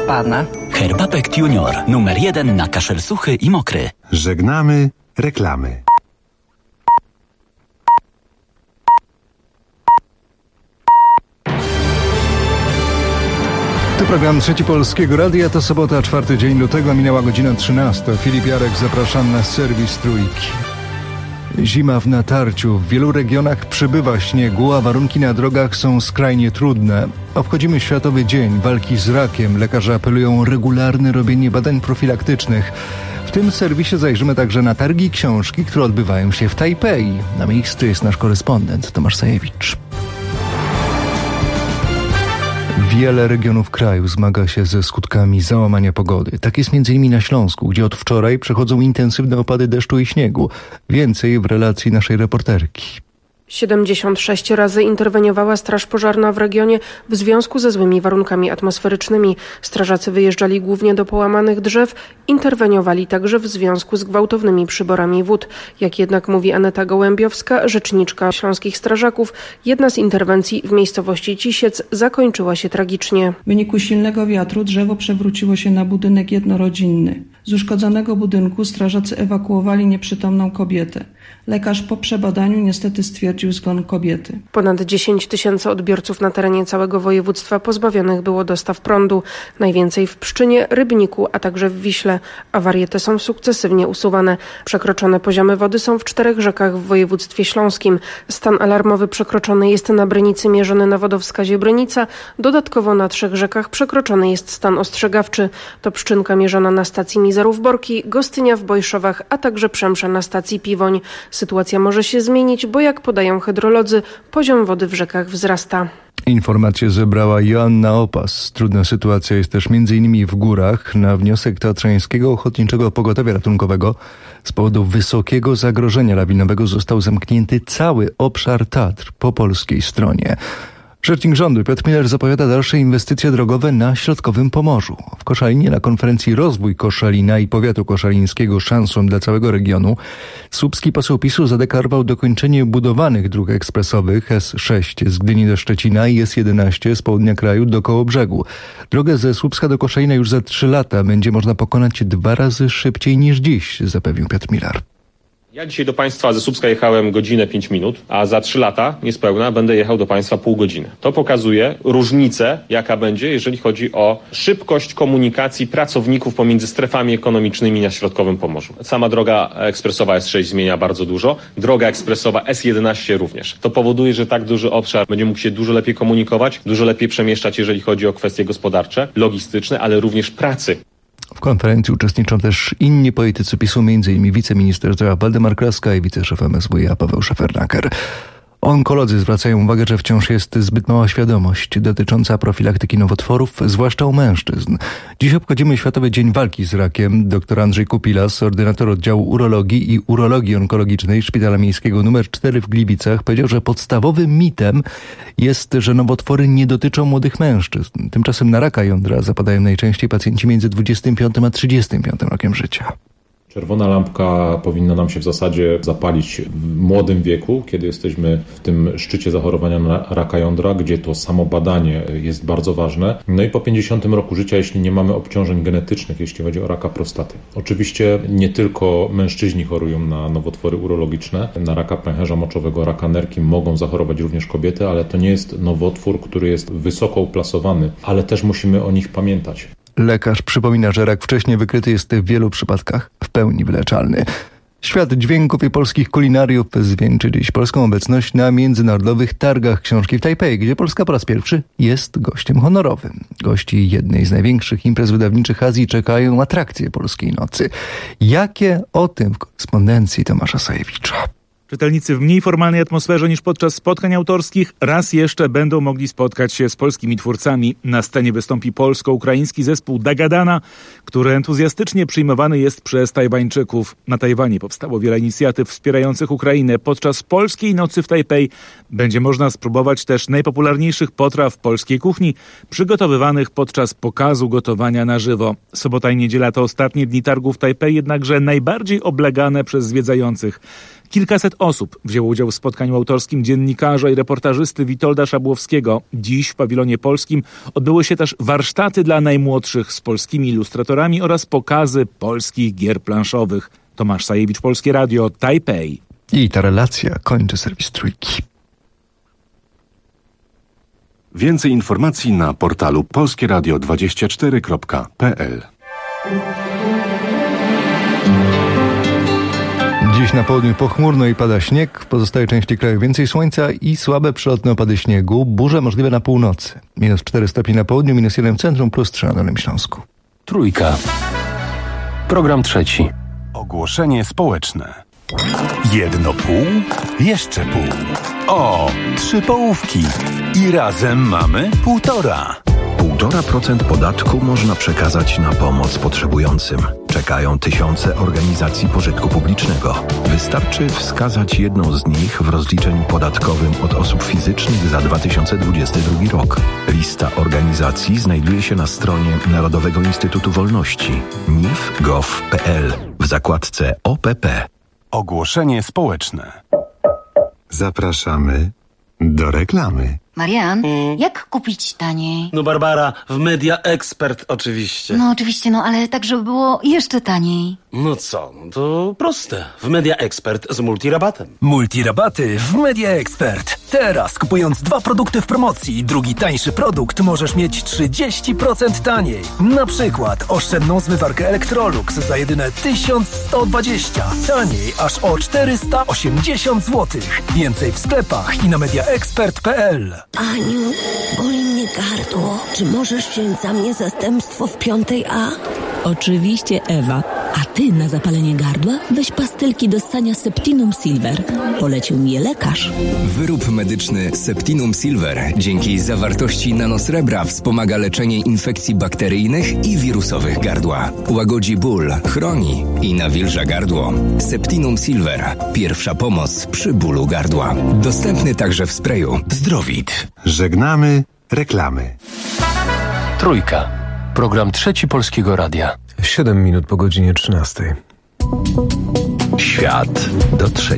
pana. Herbapekt Junior. Numer 1 na kaszel suchy i mokry. Żegnamy reklamy. To program Trzeci Polskiego Radia, to sobota, 4 dzień lutego, minęła godzina 13. Filip Jarek, zapraszam na serwis Trójki. Zima w natarciu. W wielu regionach przybywa śniegu, a warunki na drogach są skrajnie trudne. Obchodzimy Światowy Dzień Walki z Rakiem. Lekarze apelują o regularne robienie badań profilaktycznych. W tym serwisie zajrzymy także na targi książki, które odbywają się w Tajpej. Na miejscu jest nasz korespondent Tomasz Sajewicz. Wiele regionów kraju zmaga się ze skutkami załamania pogody. Tak jest m.in. na Śląsku, gdzie od wczoraj przechodzą intensywne opady deszczu i śniegu. Więcej w relacji naszej reporterki. 76 razy interweniowała Straż Pożarna w regionie w związku ze złymi warunkami atmosferycznymi. Strażacy wyjeżdżali głównie do połamanych drzew, interweniowali także w związku z gwałtownymi przyborami wód. Jak jednak mówi Aneta Gołębiowska, rzeczniczka śląskich strażaków, jedna z interwencji w miejscowości Cisiec zakończyła się tragicznie. W wyniku silnego wiatru drzewo przewróciło się na budynek jednorodzinny. Z uszkodzonego budynku strażacy ewakuowali nieprzytomną kobietę. Lekarz po przebadaniu niestety stwierdził zgon kobiety. Ponad 10 000 odbiorców na terenie całego województwa pozbawionych było dostaw prądu. Najwięcej w Pszczynie, Rybniku, a także w Wiśle. Awarie te są sukcesywnie usuwane. Przekroczone poziomy wody są w 4 rzekach w województwie śląskim. Stan alarmowy przekroczony jest na Brynicy mierzony na wodowskazie Brynica. Dodatkowo na 3 rzekach przekroczony jest stan ostrzegawczy. To Pszczynka mierzona na stacji Mizarów Borki, Gostynia w Bojszowach, a także Przemsza na stacji Piwoń. Sytuacja może się zmienić, bo jak podają hydrolodzy, poziom wody w rzekach wzrasta. Informacje zebrała Joanna Opas. Trudna sytuacja jest też m.in. w górach. Na wniosek Tatrzańskiego Ochotniczego Pogotowia Ratunkowego z powodu wysokiego zagrożenia lawinowego został zamknięty cały obszar Tatr po polskiej stronie. Rzecznik rządu Piotr Miller zapowiada dalsze inwestycje drogowe na środkowym Pomorzu. W Koszalinie na konferencji Rozwój Koszalina i Powiatu Koszalińskiego szansą dla całego regionu słupski poseł PiS-u zadeklarował dokończenie budowanych dróg ekspresowych S6 z Gdyni do Szczecina i S11 z południa kraju do Kołobrzegu. Drogę ze Słupska do Koszalina już za 3 lata będzie można pokonać 2 razy szybciej niż dziś, zapewnił Piotr Miller. Ja dzisiaj do Państwa ze Słupska jechałem godzinę 5 minut, a za 3 lata niespełna będę jechał do Państwa pół godziny. To pokazuje różnicę, jaka będzie, jeżeli chodzi o szybkość komunikacji pracowników pomiędzy strefami ekonomicznymi na środkowym Pomorzu. Sama droga ekspresowa S6 zmienia bardzo dużo, droga ekspresowa S11 również. To powoduje, że tak duży obszar będzie mógł się dużo lepiej komunikować, dużo lepiej przemieszczać, jeżeli chodzi o kwestie gospodarcze, logistyczne, ale również pracy. W konferencji uczestniczą też inni politycy PiS-u, m.in. wiceminister zdrowia Waldemar Kraska i wiceszef MSWiA Paweł Szefernaker. Onkolodzy zwracają uwagę, że wciąż jest zbyt mała świadomość dotycząca profilaktyki nowotworów, zwłaszcza u mężczyzn. Dziś obchodzimy Światowy Dzień Walki z Rakiem. Dr Andrzej Kupilas, ordynator oddziału urologii i urologii onkologicznej Szpitala Miejskiego nr 4 w Gliwicach, powiedział, że podstawowym mitem jest, że nowotwory nie dotyczą młodych mężczyzn. Tymczasem na raka jądra zapadają najczęściej pacjenci między 25 a 35 rokiem życia. Czerwona lampka powinna nam się w zasadzie zapalić w młodym wieku, kiedy jesteśmy w tym szczycie zachorowania na raka jądra, gdzie to samo badanie jest bardzo ważne. No i po 50 roku życia, jeśli nie mamy obciążeń genetycznych, jeśli chodzi o raka prostaty. Oczywiście nie tylko mężczyźni chorują na nowotwory urologiczne, na raka pęcherza moczowego, raka nerki mogą zachorować również kobiety, ale to nie jest nowotwór, który jest wysoko uplasowany, ale też musimy o nich pamiętać. Lekarz przypomina, że rak wcześniej wykryty jest w wielu przypadkach w pełni wyleczalny. Świat dźwięków i polskich kulinariów zwieńczy dziś polską obecność na międzynarodowych targach książki w Tajpej, gdzie Polska po raz pierwszy jest gościem honorowym. Gości jednej z największych imprez wydawniczych Azji czekają atrakcje polskiej nocy. Jakie? O tym w korespondencji Tomasza Sajewicza. Czytelnicy w mniej formalnej atmosferze niż podczas spotkań autorskich raz jeszcze będą mogli spotkać się z polskimi twórcami. Na scenie wystąpi polsko-ukraiński zespół Dagadana, który entuzjastycznie przyjmowany jest przez Tajwańczyków. Na Tajwanie powstało wiele inicjatyw wspierających Ukrainę. Podczas Polskiej Nocy w Tajpej będzie można spróbować też najpopularniejszych potraw polskiej kuchni, przygotowywanych podczas pokazu gotowania na żywo. Sobota i niedziela to ostatnie dni targów w Tajpej, jednakże najbardziej oblegane przez zwiedzających. Kilkaset osób wzięło udział w spotkaniu autorskim dziennikarza i reportażysty Witolda Szabłowskiego. Dziś w pawilonie polskim odbyły się też warsztaty dla najmłodszych z polskimi ilustratorami oraz pokazy polskich gier planszowych. Tomasz Sajewicz, Polskie Radio, Tajpej. I ta relacja kończy serwis Trójki. Więcej informacji na portalu polskieradio24.pl. Dziś na południu pochmurno i pada śnieg, w pozostałej części kraju więcej słońca i słabe przelotne opady śniegu, burze możliwe na północy. -4 stopni na południu, -1 w centrum, +3 na Dolnym Śląsku. Trójka. Program trzeci. Ogłoszenie społeczne. Jedno pół, jeszcze pół. O, 3 połówki. I razem mamy 1,5. 1,5% podatku można przekazać na pomoc potrzebującym. Czekają tysiące organizacji pożytku publicznego. Wystarczy wskazać jedną z nich w rozliczeniu podatkowym od osób fizycznych za 2022 rok. Lista organizacji znajduje się na stronie Narodowego Instytutu Wolności nif.gov.pl w zakładce OPP. Ogłoszenie społeczne. Zapraszamy do reklamy. Marian, jak kupić taniej? No Barbara, w Media Expert oczywiście. No oczywiście, ale tak, żeby było jeszcze taniej. No co, to proste. W Media Expert z multirabatem. Multirabaty w Media Expert. Teraz kupując 2 produkty w promocji i drugi tańszy produkt możesz mieć 30% taniej. Na przykład oszczędną zmywarkę Electrolux za jedyne 1120. Taniej aż o 480 zł. Więcej w sklepach i na mediaexpert.pl. Aniu, boli mnie gardło. Czy możesz wziąć za mnie zastępstwo w 5A? Oczywiście, Ewa. A ty na zapalenie gardła weź pastylki do ssania Septinum Silver. Polecił mi je lekarz. Wyrób medyczny Septinum Silver dzięki zawartości nanosrebra wspomaga leczenie infekcji bakteryjnych i wirusowych gardła. Łagodzi ból, chroni i nawilża gardło. Septinum Silver. Pierwsza pomoc przy bólu gardła. Dostępny także w sprayu Zdrowit. Żegnamy reklamy. Trójka. Program trzeci Polskiego Radia. 7 minut po godzinie 13. Świat do 3.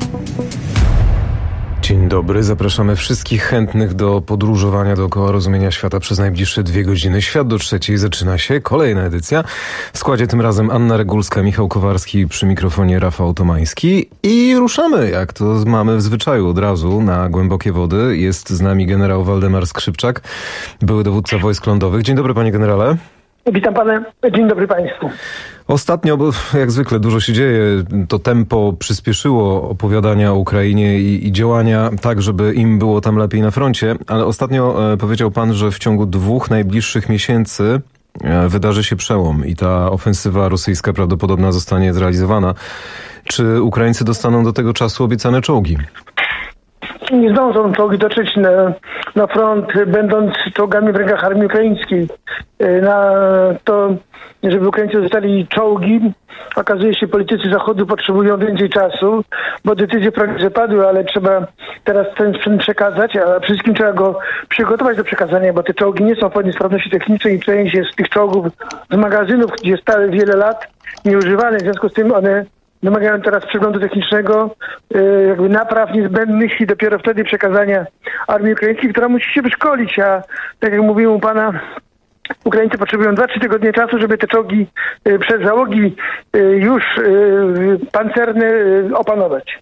Dzień dobry, zapraszamy wszystkich chętnych do podróżowania dookoła rozumienia świata przez najbliższe 2 godziny. Świat do 3 zaczyna się, kolejna edycja. W składzie tym razem Anna Regulska, Michał Kowarski, przy mikrofonie Rafał Tomański. I ruszamy, jak to mamy w zwyczaju, od razu na głębokie wody. Jest z nami generał Waldemar Skrzypczak, były dowódca wojsk lądowych. Dzień dobry, panie generale. Witam pana, dzień dobry państwu. Ostatnio, bo jak zwykle dużo się dzieje, to tempo przyspieszyło opowiadania o Ukrainie i działania tak, żeby im było tam lepiej na froncie, ale ostatnio powiedział pan, że w ciągu 2 najbliższych miesięcy wydarzy się przełom i ta ofensywa rosyjska prawdopodobnie zostanie zrealizowana. Czy Ukraińcy dostaną do tego czasu obiecane czołgi? Nie zdążą czołgi dotrzeć na front, będąc czołgami w rękach armii ukraińskiej. Na to, żeby Ukraińcy dostali czołgi, okazuje się, politycy Zachodu potrzebują więcej czasu, bo decyzje prawie padły, ale trzeba teraz ten sprzęt przekazać, a przede wszystkim trzeba go przygotować do przekazania, bo te czołgi nie są w pełnej sprawności technicznej i część jest z tych czołgów z magazynów, gdzie stały wiele lat, nieużywane, w związku z tym one wymagają teraz przeglądu technicznego, jakby napraw niezbędnych i dopiero wtedy przekazania armii ukraińskiej, która musi się wyszkolić, a tak jak mówiłem u pana, Ukraińcy potrzebują 2-3 tygodnie czasu, żeby te czołgi przez załogi już pancerne opanować.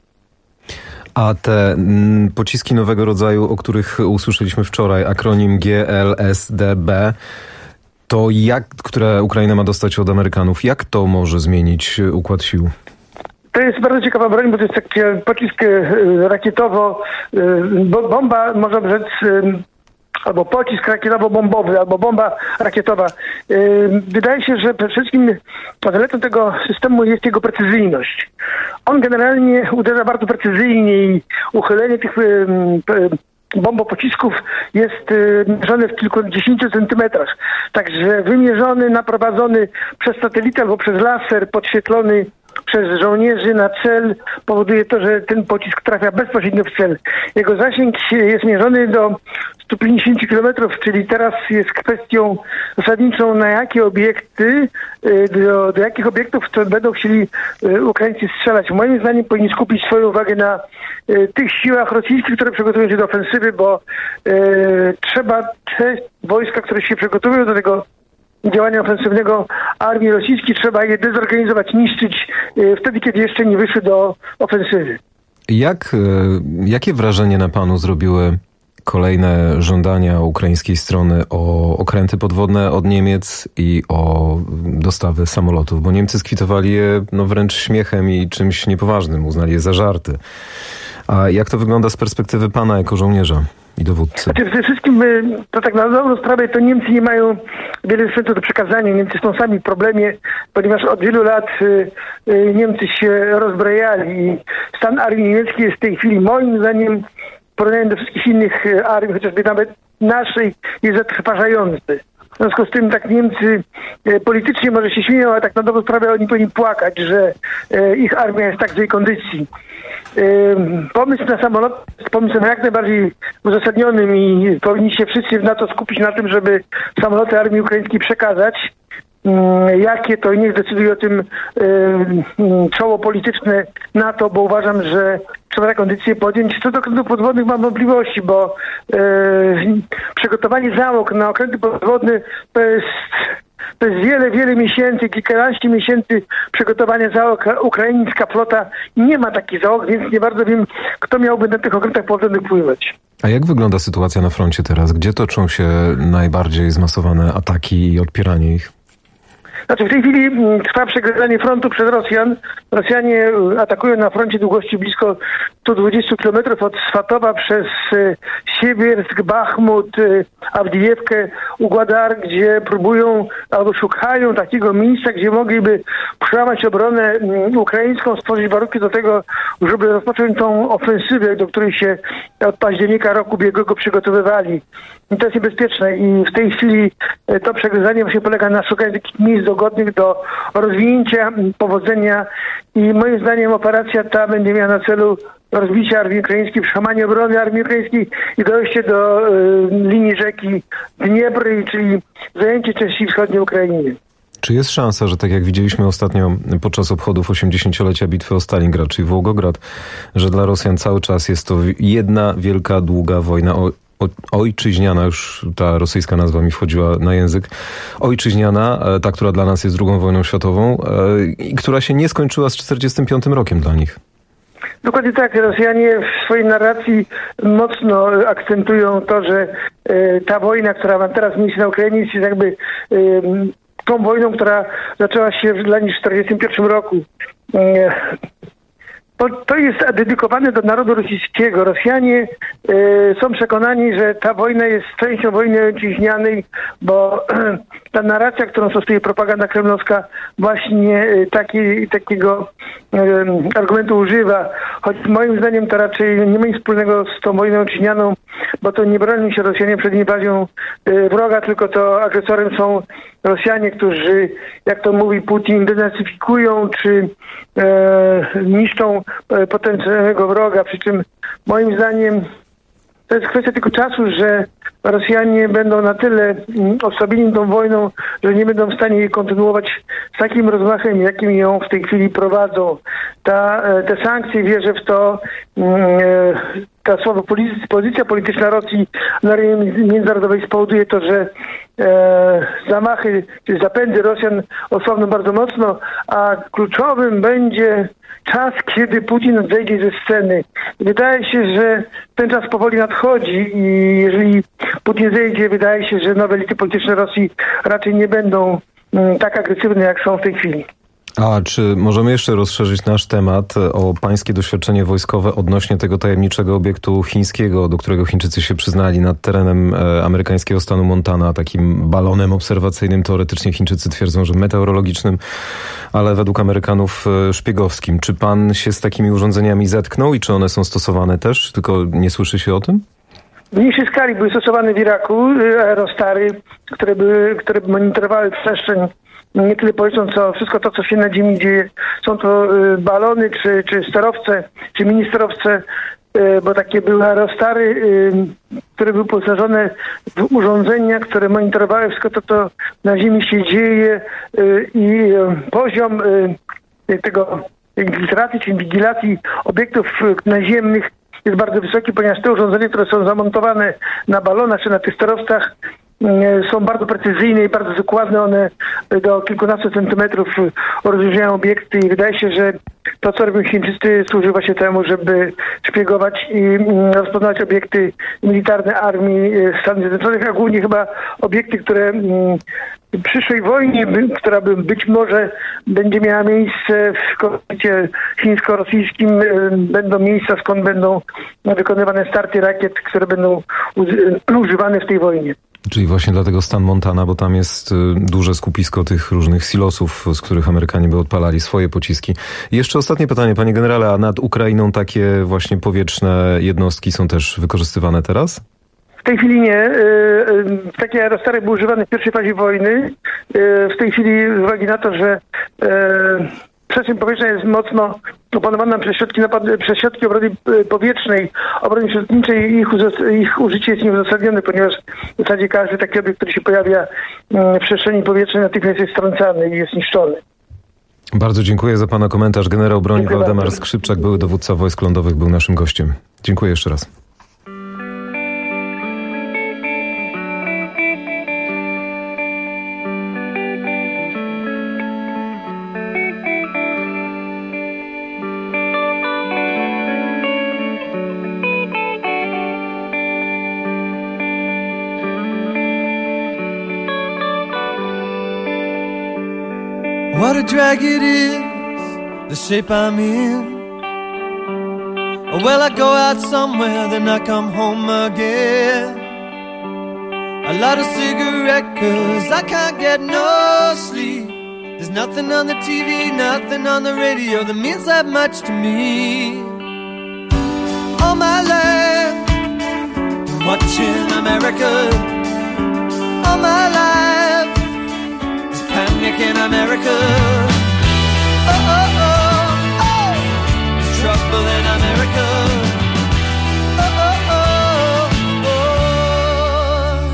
A te pociski nowego rodzaju, o których usłyszeliśmy wczoraj, akronim GLSDB, to które Ukraina ma dostać od Amerykanów, jak to może zmienić układ sił? To jest bardzo ciekawa broń, bo to jest taki pocisk rakietowo, bomba, można rzec, albo pocisk rakietowo-bombowy, albo bomba rakietowa. Wydaje się, że przede wszystkim zaletą tego systemu jest jego precyzyjność. On generalnie uderza bardzo precyzyjnie i uchylenie tych bombopocisków jest mierzone w kilkudziesięciu centymetrach. Także wymierzony, naprowadzony przez satelitę albo przez laser, podświetlony przez żołnierzy na cel powoduje to, że ten pocisk trafia bezpośrednio w cel. Jego zasięg jest mierzony do 150 km, czyli teraz jest kwestią zasadniczą, na jakie obiekty, do jakich obiektów to będą chcieli Ukraińcy strzelać. Moim zdaniem powinni skupić swoją uwagę na tych siłach rosyjskich, które przygotowują się do ofensywy, bo trzeba te wojska, które się przygotowują do tego działania ofensywnego armii rosyjskiej, trzeba je dezorganizować, niszczyć wtedy, kiedy jeszcze nie wyszły do ofensywy. Jakie wrażenie na panu zrobiły kolejne żądania ukraińskiej strony o okręty podwodne od Niemiec i o dostawy samolotów? Bo Niemcy skwitowali je wręcz śmiechem i czymś niepoważnym, uznali je za żarty. A jak to wygląda z perspektywy pana jako żołnierza i dowódcy? Przede wszystkim, to tak na dobrą sprawę, to Niemcy nie mają wiele sprzętu do przekazania. Niemcy są sami w problemie, ponieważ od wielu lat Niemcy się rozbrajali i stan armii niemieckiej jest w tej chwili, moim zdaniem, w porównaniu do wszystkich innych armii, chociażby nawet naszej, jest zatrważający. W związku z tym tak Niemcy politycznie może się śmieją, ale tak na dobrą sprawę oni powinni płakać, że ich armia jest w tak złej kondycji. Pomysł na samolot jest pomysłem jak najbardziej uzasadnionym i powinni się wszyscy na to skupić, na tym, żeby samoloty armii ukraińskiej przekazać. Jakie to niech decyduje o tym czoło polityczne NATO, bo uważam, że trzeba taką decyzję podjąć. Co do okrętów podwodnych mam wątpliwości, bo przygotowanie załóg na okręty podwodne to jest wiele miesięcy, kilkanaście miesięcy przygotowania załóg. Ukraińska flota nie ma takich załóg, więc nie bardzo wiem, kto miałby na tych okrętach podwodnych pływać. A jak wygląda sytuacja na froncie teraz? Gdzie toczą się najbardziej zmasowane ataki i odpieranie ich? Znaczy w tej chwili trwa przegryzanie frontu przez Rosjan. Rosjanie atakują na froncie długości blisko 120 km od Swatowa przez Siewiersk, Bachmut, Awdijewkę, Ugładar, gdzie próbują albo szukają takiego miejsca, gdzie mogliby przełamać obronę ukraińską, stworzyć warunki do tego, żeby rozpocząć tą ofensywę, do której się od października roku ubiegłego przygotowywali. I to jest niebezpieczne i w tej chwili to przegryzanie właśnie polega na szukaniu takich miejsc dogodnych do rozwinięcia, powodzenia i moim zdaniem operacja ta będzie miała na celu rozbicie armii ukraińskiej, przełamanie obrony armii ukraińskiej i dojście do linii rzeki Dniepr, czyli zajęcie części wschodniej Ukrainy. Czy jest szansa, że tak jak widzieliśmy ostatnio podczas obchodów 80-lecia bitwy o Stalingrad, czyli Wołgograd, że dla Rosjan cały czas jest to jedna wielka, długa wojna ojczyźniana, już ta rosyjska nazwa mi wchodziła na język, ojczyźniana, ta, która dla nas jest II wojną światową i która się nie skończyła z 1945 rokiem dla nich? Dokładnie tak. Rosjanie w swojej narracji mocno akcentują to, że ta wojna, która ma teraz miejsce na Ukrainie, jest jakby tą wojną, która zaczęła się dla nich w 1941 roku. To jest dedykowane do narodu rosyjskiego. Rosjanie są przekonani, że ta wojna jest częścią wojny ojczyźnianej, bo ta narracja, którą stosuje propaganda kremlowska, właśnie takiego argumentu używa. Choć moim zdaniem to raczej nie ma nic wspólnego z tą wojną ojczyźnianą, bo to nie bronią się Rosjanie przed inwazją wroga, tylko to agresorem są Rosjanie, którzy, jak to mówi Putin, denazyfikują czy niszczą potencjalnego wroga. Przy czym moim zdaniem to jest kwestia tylko czasu, że Rosjanie będą na tyle osłabieni tą wojną, że nie będą w stanie jej kontynuować z takim rozmachem, jakim ją w tej chwili prowadzą. Te sankcje, wierzę w to, ta słaba pozycja polityczna Rosji na arenie międzynarodowej spowoduje to, że zamachy czy zapędy Rosjan osłabną bardzo mocno, a kluczowym będzie czas, kiedy Putin zejdzie ze sceny. Wydaje się, że ten czas powoli nadchodzi i jeżeli Putin zejdzie, wydaje się, że nowe elity polityczne Rosji raczej nie będą tak agresywne, jak są w tej chwili. A czy możemy jeszcze rozszerzyć nasz temat o pańskie doświadczenie wojskowe odnośnie tego tajemniczego obiektu chińskiego, do którego Chińczycy się przyznali nad terenem amerykańskiego stanu Montana, takim balonem obserwacyjnym, teoretycznie Chińczycy twierdzą, że meteorologicznym, ale według Amerykanów szpiegowskim. Czy pan się z takimi urządzeniami zetknął i czy one są stosowane też, tylko nie słyszy się o tym? w mniejszej skali były stosowane w Iraku aerostary, które monitorowały przestrzeń nie tyle powietrzną, co wszystko to, co się na ziemi dzieje. Są to balony, czy sterowce, czy mini sterowce, bo takie były aerostary, które były wyposażone w urządzenia, które monitorowały wszystko to, co na ziemi się dzieje i poziom tego infiltracji czy inwigilacji obiektów naziemnych jest bardzo wysoki, ponieważ te urządzenia, które są zamontowane na balonach czy na tych sterowcach, są bardzo precyzyjne i bardzo dokładne. One do kilkunastu centymetrów rozróżniają obiekty i wydaje się, że to, co robią Chińczycy, służy właśnie temu, żeby szpiegować i rozpoznawać obiekty militarne armii Stanów Zjednoczonych, a głównie chyba obiekty, które w przyszłej wojnie, która być może będzie miała miejsce w konflikcie chińsko-rosyjskim, będą miejsca, skąd będą wykonywane starty rakiet, które będą używane w tej wojnie. Czyli właśnie dlatego stan Montana, bo tam jest duże skupisko tych różnych silosów, z których Amerykanie by odpalali swoje pociski. I jeszcze ostatnie pytanie, panie generale, a nad Ukrainą takie właśnie powietrzne jednostki są też wykorzystywane teraz? W tej chwili nie. Takie aerostary były używane w pierwszej fazie wojny. W tej chwili z uwagi na to, że przestrzeń powietrzna jest mocno opanowana przez środki obrony powietrznej, obrony przeciwlotniczej, ich użycie jest nieuzasadnione, ponieważ w zasadzie każdy taki obiekt, który się pojawia w przestrzeni powietrznej, natychmiast jest strącany i jest niszczony. Bardzo dziękuję za pana komentarz. Generał broni Waldemar Skrzypczak, były dowódca wojsk lądowych, był naszym gościem. Dziękuję jeszcze raz. What a drag it is, the shape I'm in. Well, I go out somewhere, then I come home again. I light a cigarette 'cause I can't get no sleep. There's nothing on the TV, nothing on the radio that means that much to me. All my life, watching America. All my life, panic in America. Oh, oh, oh, oh. There's trouble in America. Oh, oh, oh, oh.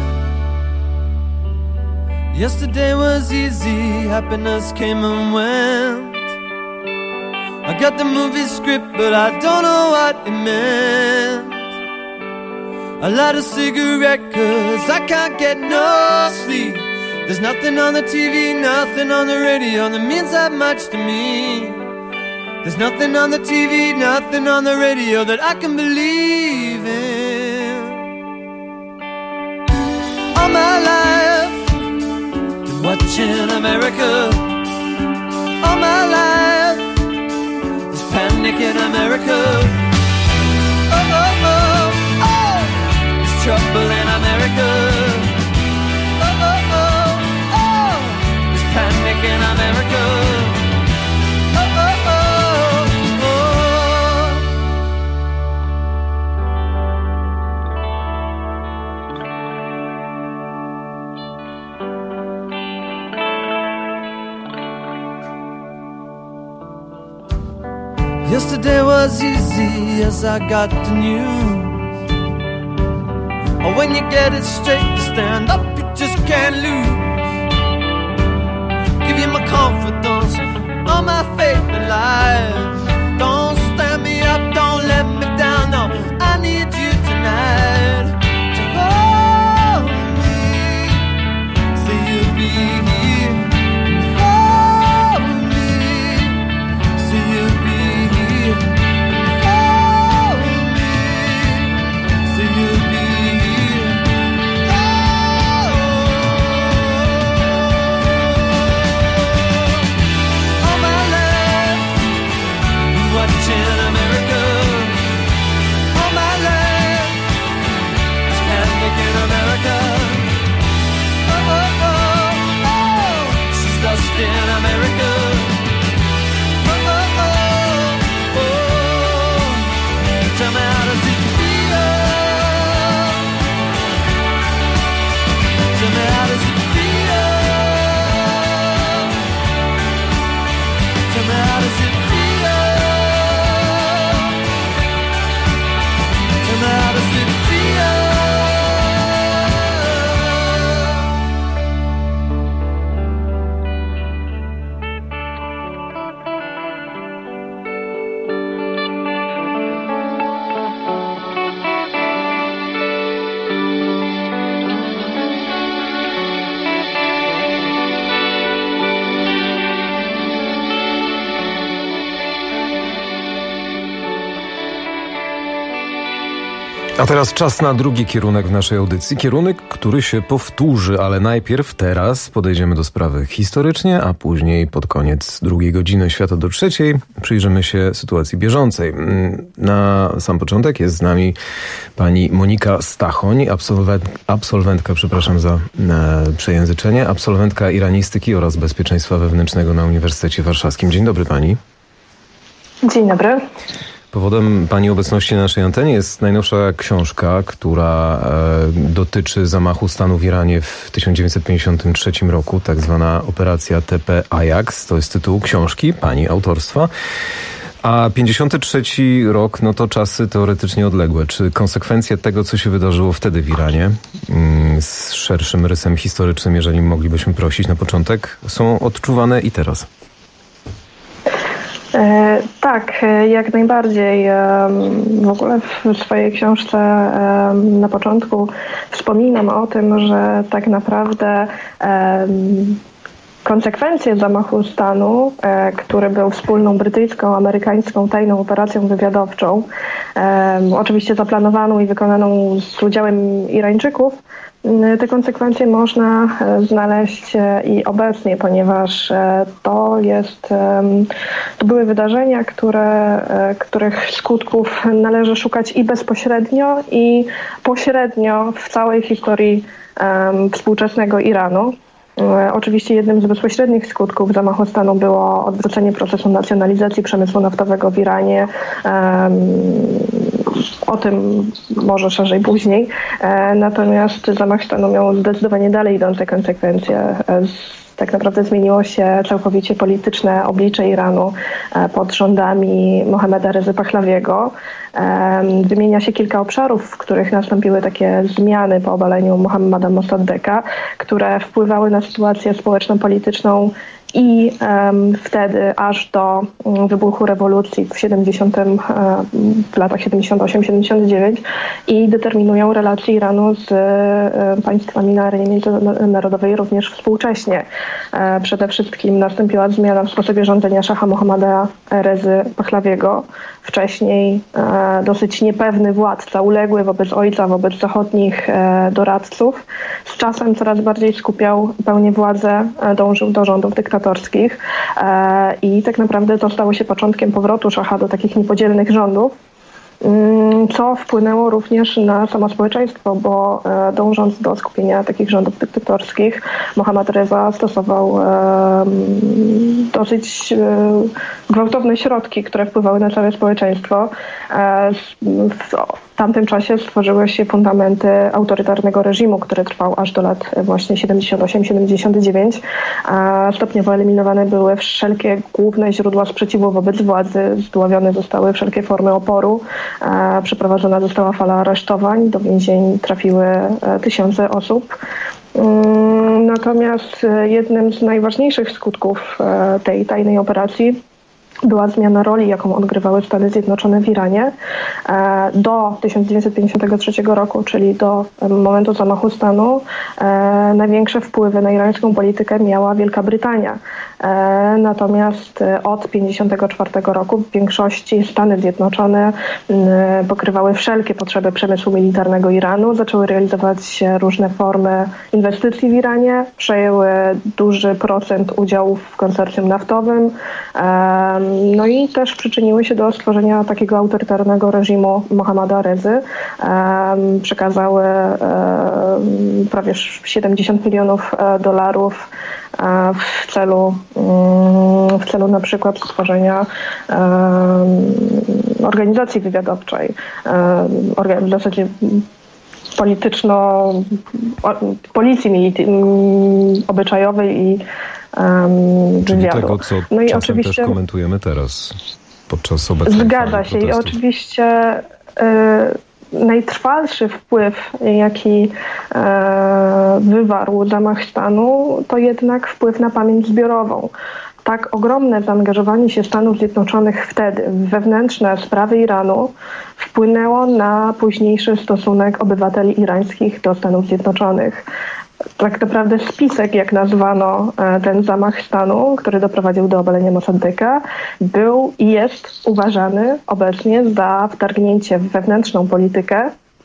Yesterday was easy, happiness came and went. I got the movie script, but I don't know what it meant. I light a cigarette 'cause I can't get no sleep. There's nothing on the TV, nothing on the radio that means that much to me. There's nothing on the TV, nothing on the radio that I can believe in. All my life, been watching America. All my life, there's panic in America. Oh, oh, oh, oh, there's trouble in America. Panic in America. Oh, oh, oh, oh. Yesterday was easy as I got the news. Oh, when you get it straight, you stand up, you just can't lose. Give you my confidence, all my faith in life. Don't stand me up, don't let me down, no, I need you tonight. To hold me, say you'll be here. Hold me, say you'll be here. Hold me, say you'll be here. All my life. A teraz czas na drugi kierunek w naszej audycji. Kierunek, który się powtórzy, ale najpierw teraz podejdziemy do sprawy historycznie, a później pod koniec drugiej godziny Świata do trzeciej przyjrzymy się sytuacji bieżącej. Na sam początek jest z nami pani Monika Stachoń, absolwentka, przepraszam za przejęzyczenie, absolwentka iranistyki oraz bezpieczeństwa wewnętrznego na Uniwersytecie Warszawskim. Dzień dobry pani. Dzień dobry. Powodem pani obecności na naszej antenie jest najnowsza książka, która dotyczy zamachu stanu w Iranie w 1953 roku, tak zwana operacja TP Ajax. To jest tytuł książki, pani autorstwa. A 53 rok, no to czasy teoretycznie odległe. Czy konsekwencje tego, co się wydarzyło wtedy w Iranie, z szerszym rysem historycznym, jeżeli moglibyśmy prosić na początek, są odczuwane i teraz? Tak, jak najbardziej. W ogóle w swojej książce na początku wspominam o tym, że tak naprawdę konsekwencje zamachu stanu, który był wspólną brytyjską, amerykańską tajną operacją wywiadowczą, oczywiście zaplanowaną i wykonaną z udziałem Irańczyków, te konsekwencje można znaleźć i obecnie, ponieważ to były wydarzenia, których skutków należy szukać i bezpośrednio, i pośrednio w całej historii współczesnego Iranu. Oczywiście jednym z bezpośrednich skutków zamachu stanu było odwrócenie procesu nacjonalizacji przemysłu naftowego w Iranie. O tym może szerzej później. Natomiast zamach stanu miał zdecydowanie dalej idące konsekwencje. Tak naprawdę zmieniło się całkowicie polityczne oblicze Iranu pod rządami Mohammeda Rezy Pahlawiego. Wymienia się kilka obszarów, w których nastąpiły takie zmiany po obaleniu Mohammada Mossadeqa, które wpływały na sytuację społeczno-polityczną i wtedy aż do wybuchu rewolucji w latach 78-79 i determinują relacje Iranu z państwami na arenie międzynarodowej również współcześnie. Przede wszystkim nastąpiła zmiana w sposobie rządzenia szacha Mohammada Rezy Pahlawiego. Wcześniej dosyć niepewny władca, uległy wobec ojca, wobec zachodnich doradców. Z czasem coraz bardziej skupiał pełnię władzę, dążył do rządów dyktatorskich i tak naprawdę to stało się początkiem powrotu szacha do takich niepodzielnych rządów, co wpłynęło również na samo społeczeństwo, bo dążąc do skupienia takich rządów dyktatorskich, Mohammad Reza stosował dosyć gwałtowne środki, które wpływały na całe społeczeństwo. W tamtym czasie stworzyły się fundamenty autorytarnego reżimu, który trwał aż do lat właśnie 78-79. Stopniowo eliminowane były wszelkie główne źródła sprzeciwu wobec władzy, zdławione zostały wszelkie formy oporu, przeprowadzona została fala aresztowań, do więzień trafiły tysiące osób. Natomiast jednym z najważniejszych skutków tej tajnej operacji była zmiana roli, jaką odgrywały Stany Zjednoczone w Iranie. Do 1953 roku, czyli do momentu zamachu stanu, największe wpływy na irańską politykę miała Wielka Brytania. Natomiast od 1954 roku w większości Stany Zjednoczone pokrywały wszelkie potrzeby przemysłu militarnego Iranu, zaczęły realizować różne formy inwestycji w Iranie, przejęły duży procent udziałów w konsorcjum naftowym, no i też przyczyniły się do stworzenia takiego autorytarnego reżimu Mohammada Rezy. Przekazały prawie 70 milionów dolarów w celu na przykład stworzenia organizacji wywiadowczej, w zasadzie policji obyczajowej i czyli wywiadu. Tego, co no i czasem oczywiście też komentujemy teraz podczas obecnej zgadza się protestów. I oczywiście najtrwalszy wpływ, jaki wywarł zamach stanu, to jednak wpływ na pamięć zbiorową. Tak ogromne zaangażowanie się Stanów Zjednoczonych wtedy w wewnętrzne sprawy Iranu wpłynęło na późniejszy stosunek obywateli irańskich do Stanów Zjednoczonych. Tak naprawdę spisek, jak nazwano ten zamach stanu, który doprowadził do obalenia Mossadeqa, był i jest uważany obecnie za wtargnięcie w wewnętrzną politykę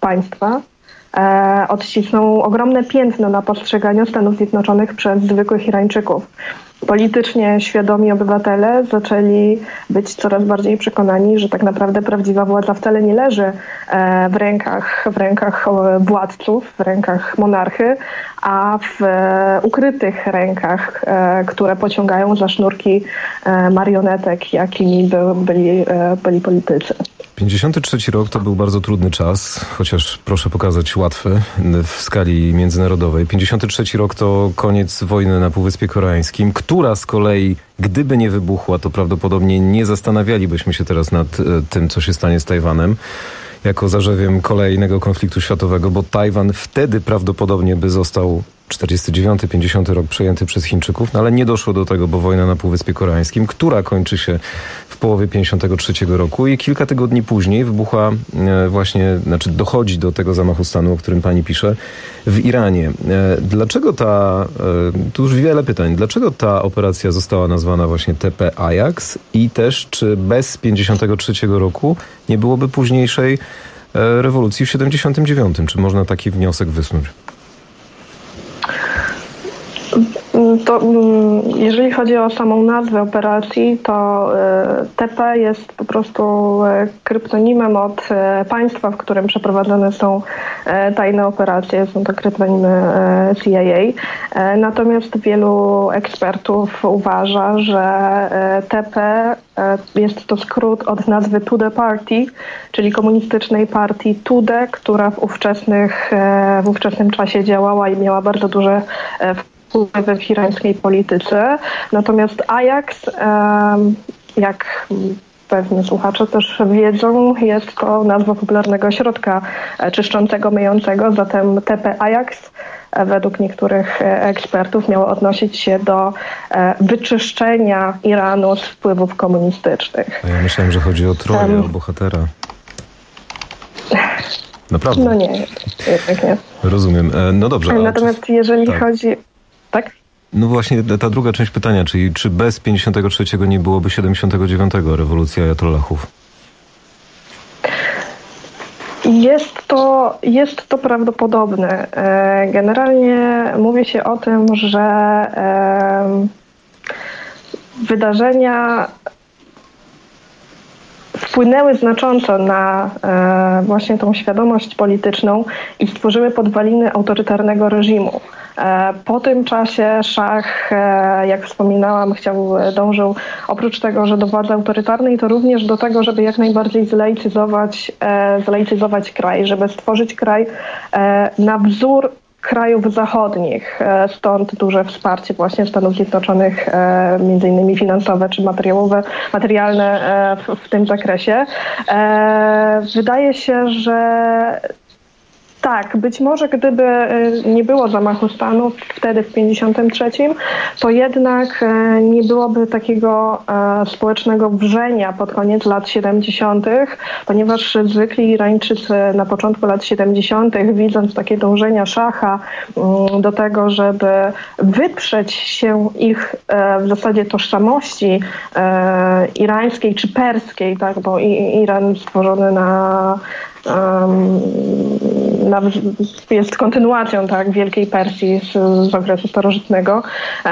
państwa odcisnął ogromne piętno na postrzeganiu Stanów Zjednoczonych przez zwykłych Irańczyków. Politycznie świadomi obywatele zaczęli być coraz bardziej przekonani, że tak naprawdę prawdziwa władza wcale nie leży w rękach władców, w rękach monarchy, a w ukrytych rękach, które pociągają za sznurki marionetek, jakimi byli politycy. 53 rok to był bardzo trudny czas, chociaż proszę pokazać łatwy w skali międzynarodowej. 53 rok to koniec wojny na Półwyspie Koreańskim, która z kolei, gdyby nie wybuchła, to prawdopodobnie nie zastanawialibyśmy się teraz nad tym, co się stanie z Tajwanem, jako zarzewiem kolejnego konfliktu światowego, bo Tajwan wtedy prawdopodobnie by został 49-50 rok przejęty przez Chińczyków, no ale nie doszło do tego, bo wojna na Półwyspie Koreańskim, która kończy się w połowie 53 roku i kilka tygodni później wybucha dochodzi do tego zamachu stanu, o którym pani pisze, w Iranie. Dlaczego tu już wiele pytań, dlaczego ta operacja została nazwana właśnie TP Ajax i też czy bez 53 roku nie byłoby późniejszej rewolucji w 79? Czy można taki wniosek wysnuć? To, jeżeli chodzi o samą nazwę operacji, to TP jest po prostu kryptonimem od państwa, w którym przeprowadzane są tajne operacje. Są to kryptonimy CIA. Natomiast wielu ekspertów uważa, że TP jest to skrót od nazwy Tudeh Party, czyli komunistycznej partii Tudeh, która w ówczesnym czasie działała i miała bardzo duże wpływy w irańskiej polityce. Natomiast Ajax, jak pewnie słuchacze też wiedzą, jest to nazwa popularnego środka czyszczącego, myjącego, zatem TP Ajax według niektórych ekspertów miało odnosić się do wyczyszczenia Iranu z wpływów komunistycznych. A ja myślałem, że chodzi o Troję, o bohatera. Naprawdę? No nie, jednak nie. Rozumiem. No dobrze. Natomiast jeżeli chodzi... Tak? No właśnie ta druga część pytania, czyli czy bez 53 nie byłoby 79 rewolucji ajatollahów? Jest to prawdopodobne. Generalnie mówi się o tym, że wydarzenia wpłynęły znacząco na właśnie tą świadomość polityczną i stworzyły podwaliny autorytarnego reżimu. Po tym czasie szach, jak wspominałam, dążył oprócz tego, że do władzy autorytarnej, to również do tego, żeby jak najbardziej zlaicyzować kraj, żeby stworzyć kraj na wzór krajów zachodnich. Stąd duże wsparcie właśnie Stanów Zjednoczonych, między innymi finansowe czy materialne w tym zakresie. Wydaje się, że tak, być może gdyby nie było zamachu stanu wtedy w 53, to jednak nie byłoby takiego społecznego wrzenia pod koniec lat 70., ponieważ zwykli Irańczycy na początku lat 70., widząc takie dążenia szacha do tego, żeby wyprzeć się ich w zasadzie tożsamości irańskiej czy perskiej, tak, bo Iran stworzony jest kontynuacją, tak, Wielkiej Persji z okresu starożytnego.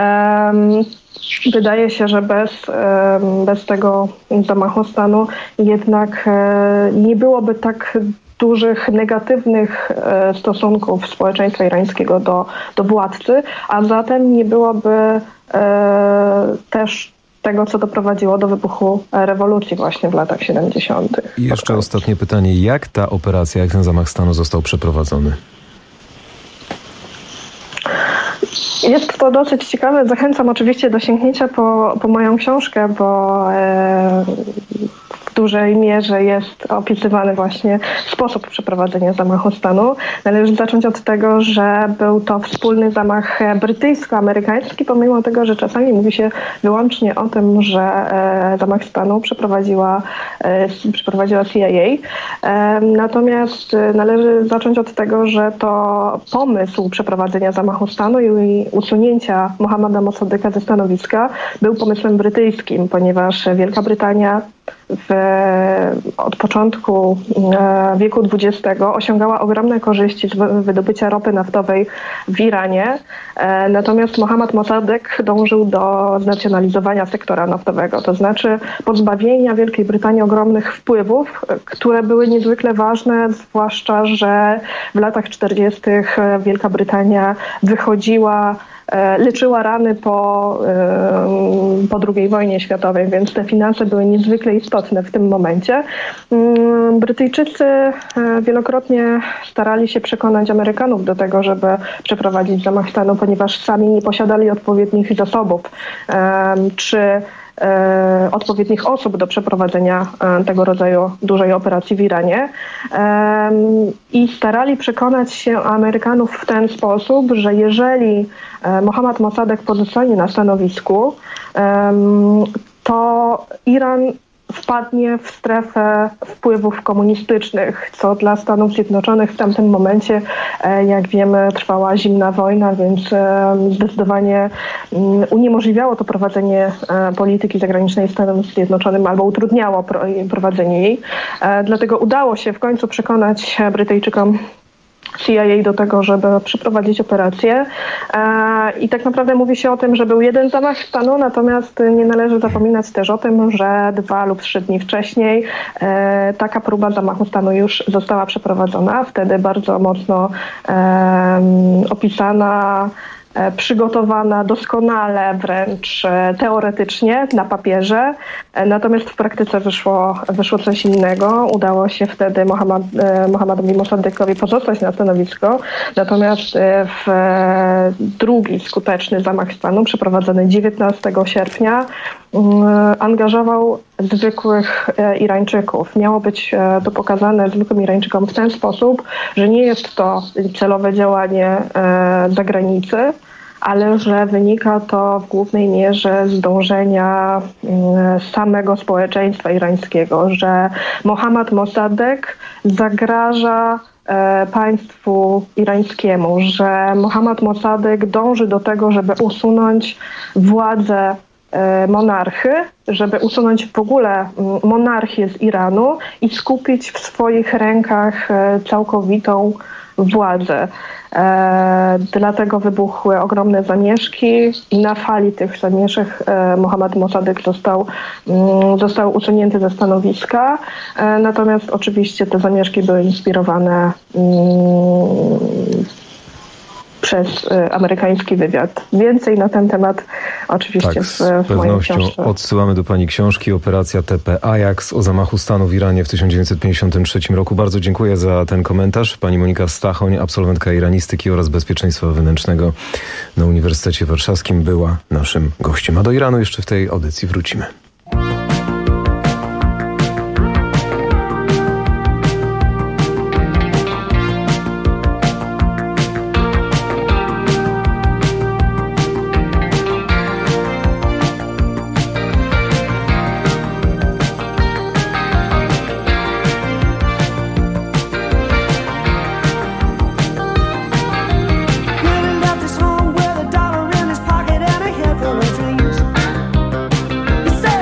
Wydaje się, że bez tego zamachu stanu jednak nie byłoby tak dużych negatywnych stosunków społeczeństwa irańskiego do władcy, a zatem nie byłoby też tego, co doprowadziło do wybuchu rewolucji właśnie w latach 70. I jeszcze ostatnie pytanie. Jak ta operacja, jak ten zamach stanu został przeprowadzony? Jest to dosyć ciekawe. Zachęcam oczywiście do sięgnięcia po moją książkę, bo w dużej mierze jest opisywany właśnie sposób przeprowadzenia zamachu stanu. Należy zacząć od tego, że był to wspólny zamach brytyjsko-amerykański, pomimo tego, że czasami mówi się wyłącznie o tym, że zamach stanu przeprowadziła CIA. Natomiast należy zacząć od tego, że to pomysł przeprowadzenia zamachu stanu i usunięcia Mohammada Mossadeqa ze stanowiska był pomysłem brytyjskim, ponieważ Wielka Brytania od początku wieku XX osiągała ogromne korzyści z wydobycia ropy naftowej w Iranie. Natomiast Mohammad Mossadegh dążył do znacjonalizowania sektora naftowego, to znaczy pozbawienia Wielkiej Brytanii ogromnych wpływów, które były niezwykle ważne, zwłaszcza, że w latach 40. Wielka Brytania leczyła rany po II wojnie światowej, więc te finanse były niezwykle istotne w tym momencie. Brytyjczycy wielokrotnie starali się przekonać Amerykanów do tego, żeby przeprowadzić zamach stanu, ponieważ sami nie posiadali odpowiednich zasobów czy odpowiednich osób do przeprowadzenia tego rodzaju dużej operacji w Iranie i starali przekonać się Amerykanów w ten sposób, że jeżeli Mohammad Mossadegh pozostanie na stanowisku, to Iran wpadnie w strefę wpływów komunistycznych, co dla Stanów Zjednoczonych w tamtym momencie, jak wiemy, trwała zimna wojna, więc zdecydowanie uniemożliwiało to prowadzenie polityki zagranicznej Stanom Zjednoczonym albo utrudniało prowadzenie jej. Dlatego udało się w końcu przekonać Brytyjczykom CIA do tego, żeby przeprowadzić operację. I tak naprawdę mówi się o tym, że był jeden zamach stanu, natomiast nie należy zapominać też o tym, że 2 lub 3 dni wcześniej taka próba zamachu stanu już została przeprowadzona. Wtedy bardzo mocno opisana, przygotowana doskonale, wręcz teoretycznie na papierze, natomiast w praktyce wyszło coś innego. Udało się wtedy Mohammadowi Mossadeghowi pozostać na stanowisku, natomiast drugi skuteczny zamach stanu przeprowadzony 19 sierpnia angażował zwykłych Irańczyków. Miało być to pokazane zwykłym Irańczykom w ten sposób, że nie jest to celowe działanie zagranicy, ale że wynika to w głównej mierze z dążenia samego społeczeństwa irańskiego, że Mohammad Mossadegh zagraża państwu irańskiemu, że Mohammad Mossadegh dąży do tego, żeby usunąć władzę monarchy, żeby usunąć w ogóle monarchię z Iranu i skupić w swoich rękach całkowitą władzę. Dlatego wybuchły ogromne zamieszki i na fali tych zamieszek Mohammad Mossadegh został usunięty ze stanowiska. Natomiast oczywiście te zamieszki były inspirowane przez amerykański wywiad. Więcej na ten temat oczywiście w mojej książce. Odsyłamy do pani książki Operacja TP Ajax o zamachu stanu w Iranie w 1953 roku. Bardzo dziękuję za ten komentarz. Pani Monika Stachoń, absolwentka iranistyki oraz bezpieczeństwa wewnętrznego na Uniwersytecie Warszawskim, była naszym gościem. A do Iranu jeszcze w tej audycji wrócimy. Say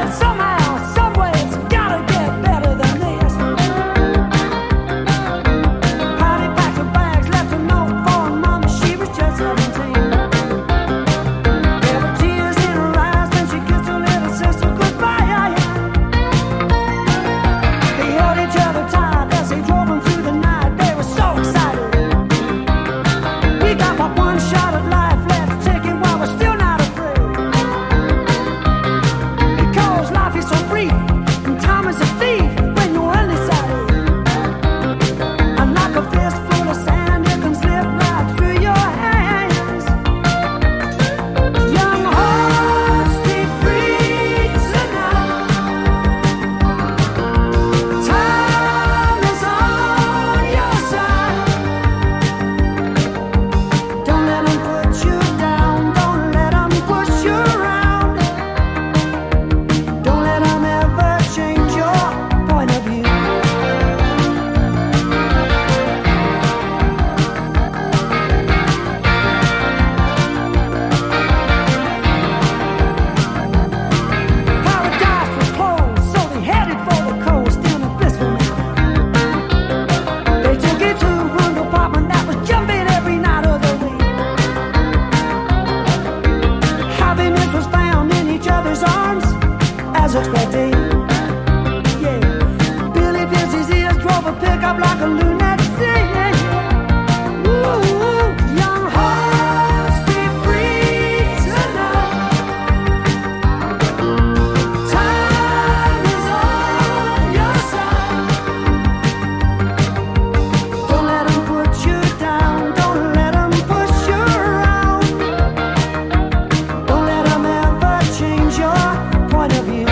was expecting. Yeah, Billy Vince, his ears drove a pickup like a lunatic. Young hearts be free tonight. Time is on your side. Don't let them put you down. Don't let them push you around. Don't let them ever change your point of view.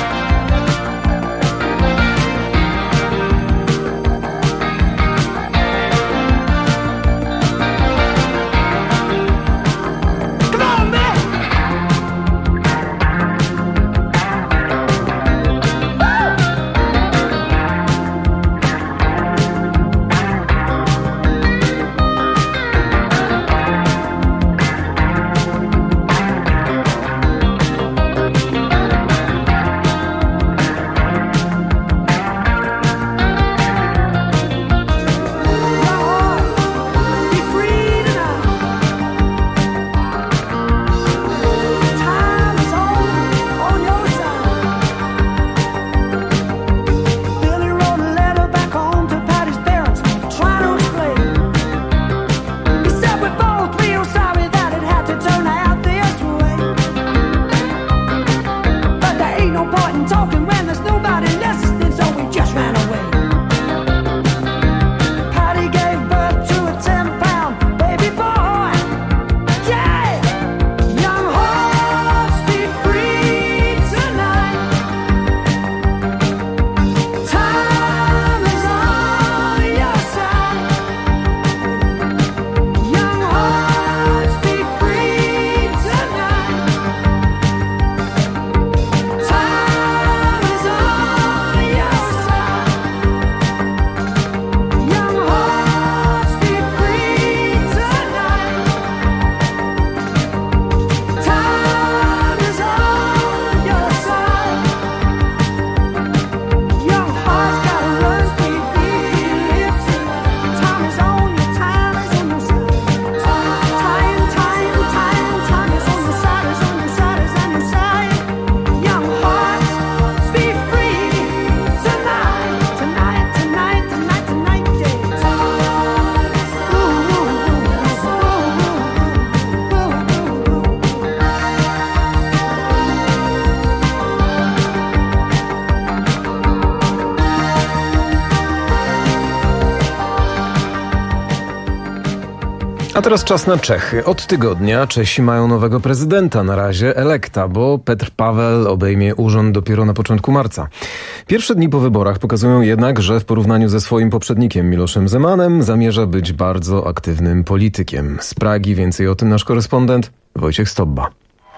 A teraz czas na Czechy. Od tygodnia Czesi mają nowego prezydenta, na razie elekta, bo Petr Pavel obejmie urząd dopiero na początku marca. Pierwsze dni po wyborach pokazują jednak, że w porównaniu ze swoim poprzednikiem Miloszem Zemanem zamierza być bardzo aktywnym politykiem. Z Pragi więcej o tym nasz korespondent Wojciech Stobba.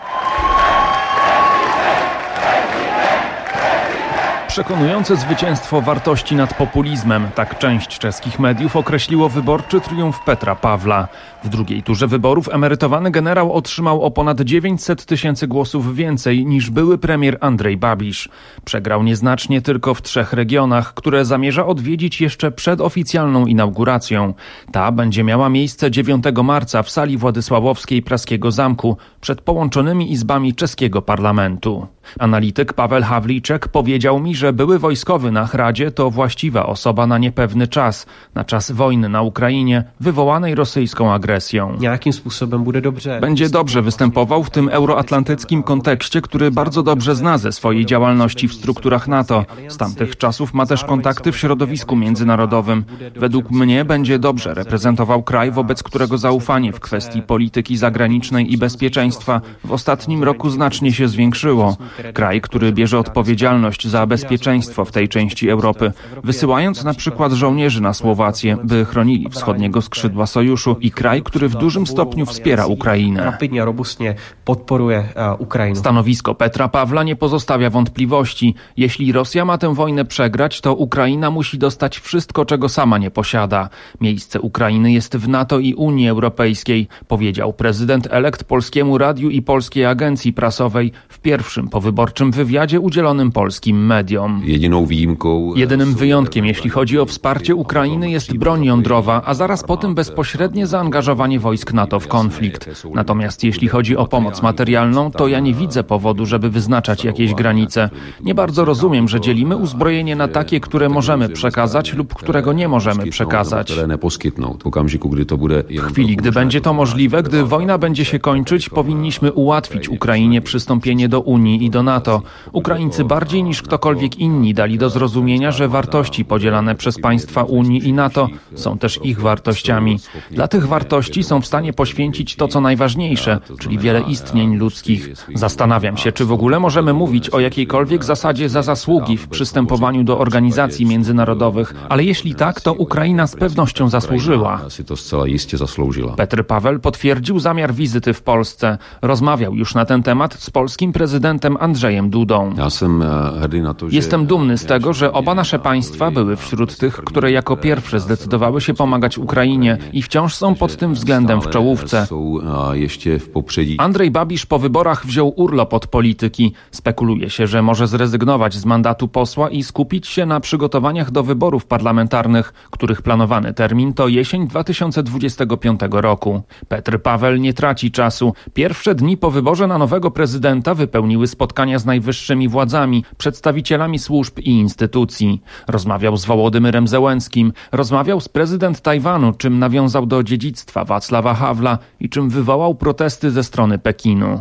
Przekonujące zwycięstwo wartości nad populizmem. Tak część czeskich mediów określiło wyborczy triumf Petra Pawla. W drugiej turze wyborów emerytowany generał otrzymał o ponad 900 000 głosów więcej niż były premier Andrej Babiš. Przegrał nieznacznie tylko w 3 regionach, które zamierza odwiedzić jeszcze przed oficjalną inauguracją. Ta będzie miała miejsce 9 marca w sali władysławowskiej Praskiego Zamku przed połączonymi izbami czeskiego parlamentu. Analityk Paweł Hawliczek powiedział mi, że były wojskowy na Hradzie to właściwa osoba na niepewny czas, na czas wojny na Ukrainie wywołanej rosyjską agresją. Jakim sposobem będzie dobrze występował w tym euroatlantyckim kontekście, który bardzo dobrze zna ze swojej działalności w strukturach NATO. Z tamtych czasów ma też kontakty w środowisku międzynarodowym. Według mnie będzie dobrze reprezentował kraj, wobec którego zaufanie w kwestii polityki zagranicznej i bezpieczeństwa w ostatnim roku znacznie się zwiększyło. Kraj, który bierze odpowiedzialność za bezpieczeństwo w tej części Europy, wysyłając na przykład żołnierzy na Słowację, by chronili wschodniego skrzydła sojuszu, i kraj, który w dużym stopniu wspiera Ukrainę. Stanowisko Petra Pawla nie pozostawia wątpliwości. Jeśli Rosja ma tę wojnę przegrać, to Ukraina musi dostać wszystko, czego sama nie posiada. Miejsce Ukrainy jest w NATO i Unii Europejskiej, powiedział prezydent elekt Polskiemu Radiu i Polskiej Agencji Prasowej w pierwszym powyborczym wywiadzie udzielonym polskim mediom. Rosją. Jedynym wyjątkiem, jeśli chodzi o wsparcie Ukrainy, jest broń jądrowa, a zaraz po tym bezpośrednie zaangażowanie wojsk NATO w konflikt. Natomiast jeśli chodzi o pomoc materialną, to ja nie widzę powodu, żeby wyznaczać jakieś granice. Nie bardzo rozumiem, że dzielimy uzbrojenie na takie, które możemy przekazać lub którego nie możemy przekazać. W chwili, gdy będzie to możliwe, gdy wojna będzie się kończyć, powinniśmy ułatwić Ukrainie przystąpienie do Unii i do NATO. Ukraińcy bardziej niż ktokolwiek inni dali do zrozumienia, że wartości podzielane przez państwa Unii i NATO są też ich wartościami. Dla tych wartości są w stanie poświęcić to, co najważniejsze, czyli wiele istnień ludzkich. Zastanawiam się, czy w ogóle możemy mówić o jakiejkolwiek zasadzie za zasługi w przystępowaniu do organizacji międzynarodowych, ale jeśli tak, to Ukraina z pewnością zasłużyła. Petr Paweł potwierdził zamiar wizyty w Polsce. Rozmawiał już na ten temat z polskim prezydentem Andrzejem Dudą. Jestem dumny z tego, że oba nasze państwa były wśród tych, które jako pierwsze zdecydowały się pomagać Ukrainie i wciąż są pod tym względem w czołówce. Andrzej Babisz po wyborach wziął urlop od polityki. Spekuluje się, że może zrezygnować z mandatu posła i skupić się na przygotowaniach do wyborów parlamentarnych, których planowany termin to jesień 2025 roku. Petr Paweł nie traci czasu. Pierwsze dni po wyborze na nowego prezydenta wypełniły spotkania z najwyższymi władzami, przedstawicielami służb i instytucji. Rozmawiał z Wołodymyrem Zełenskim, rozmawiał z prezydent Tajwanu, czym nawiązał do dziedzictwa Václava Havla i czym wywołał protesty ze strony Pekinu.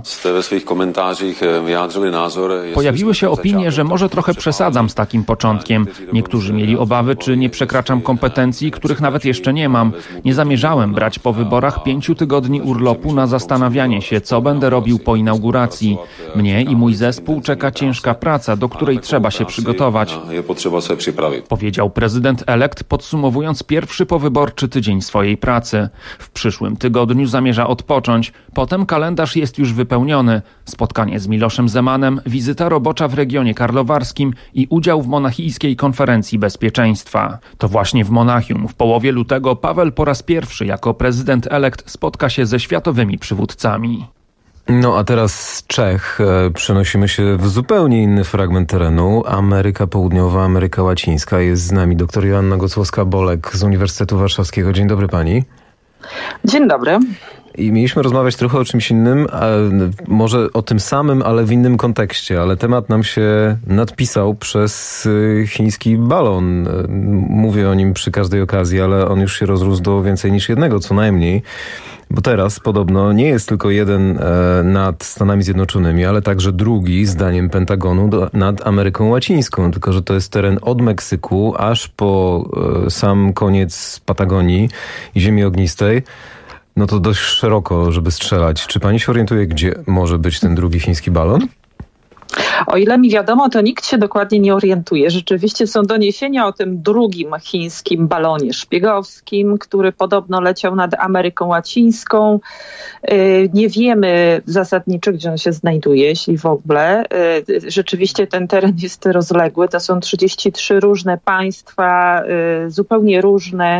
Pojawiły się opinie, że może trochę przesadzam z takim początkiem. Niektórzy mieli obawy, czy nie przekraczam kompetencji, których nawet jeszcze nie mam. Nie zamierzałem brać po wyborach 5 tygodni urlopu na zastanawianie się, co będę robił po inauguracji. Mnie i mój zespół czeka ciężka praca, do której trzeba się przygotować, powiedział prezydent elekt, podsumowując pierwszy powyborczy tydzień swojej pracy. W przyszłym tygodniu zamierza odpocząć. Potem kalendarz jest już wypełniony. Spotkanie z Miloszem Zemanem, wizyta robocza w regionie karlowarskim i udział w monachijskiej konferencji bezpieczeństwa. To właśnie w Monachium w połowie lutego Paweł po raz pierwszy jako prezydent elekt spotka się ze światowymi przywódcami. No a teraz z Czech przenosimy się w zupełnie inny fragment terenu. Ameryka Południowa, Ameryka Łacińska. Jest z nami dr Joanna Gocłowska-Bolek z Uniwersytetu Warszawskiego. Dzień dobry pani. Dzień dobry. I mieliśmy rozmawiać trochę o czymś innym, może o tym samym, ale w innym kontekście. Ale temat nam się nadpisał przez chiński balon. Mówię o nim przy każdej okazji, ale on już się rozrósł do więcej niż jednego, co najmniej. Bo teraz podobno nie jest tylko jeden nad Stanami Zjednoczonymi, ale także drugi, zdaniem Pentagonu, nad Ameryką Łacińską. Tylko że to jest teren od Meksyku aż po sam koniec Patagonii i Ziemi Ognistej. No to dość szeroko, żeby strzelać. Czy pani się orientuje, gdzie może być ten drugi chiński balon? O ile mi wiadomo, to nikt się dokładnie nie orientuje. Rzeczywiście są doniesienia o tym drugim chińskim balonie szpiegowskim, który podobno leciał nad Ameryką Łacińską. Nie wiemy zasadniczo, gdzie on się znajduje, jeśli w ogóle. Rzeczywiście ten teren jest rozległy. To są 33 różne państwa, zupełnie różne,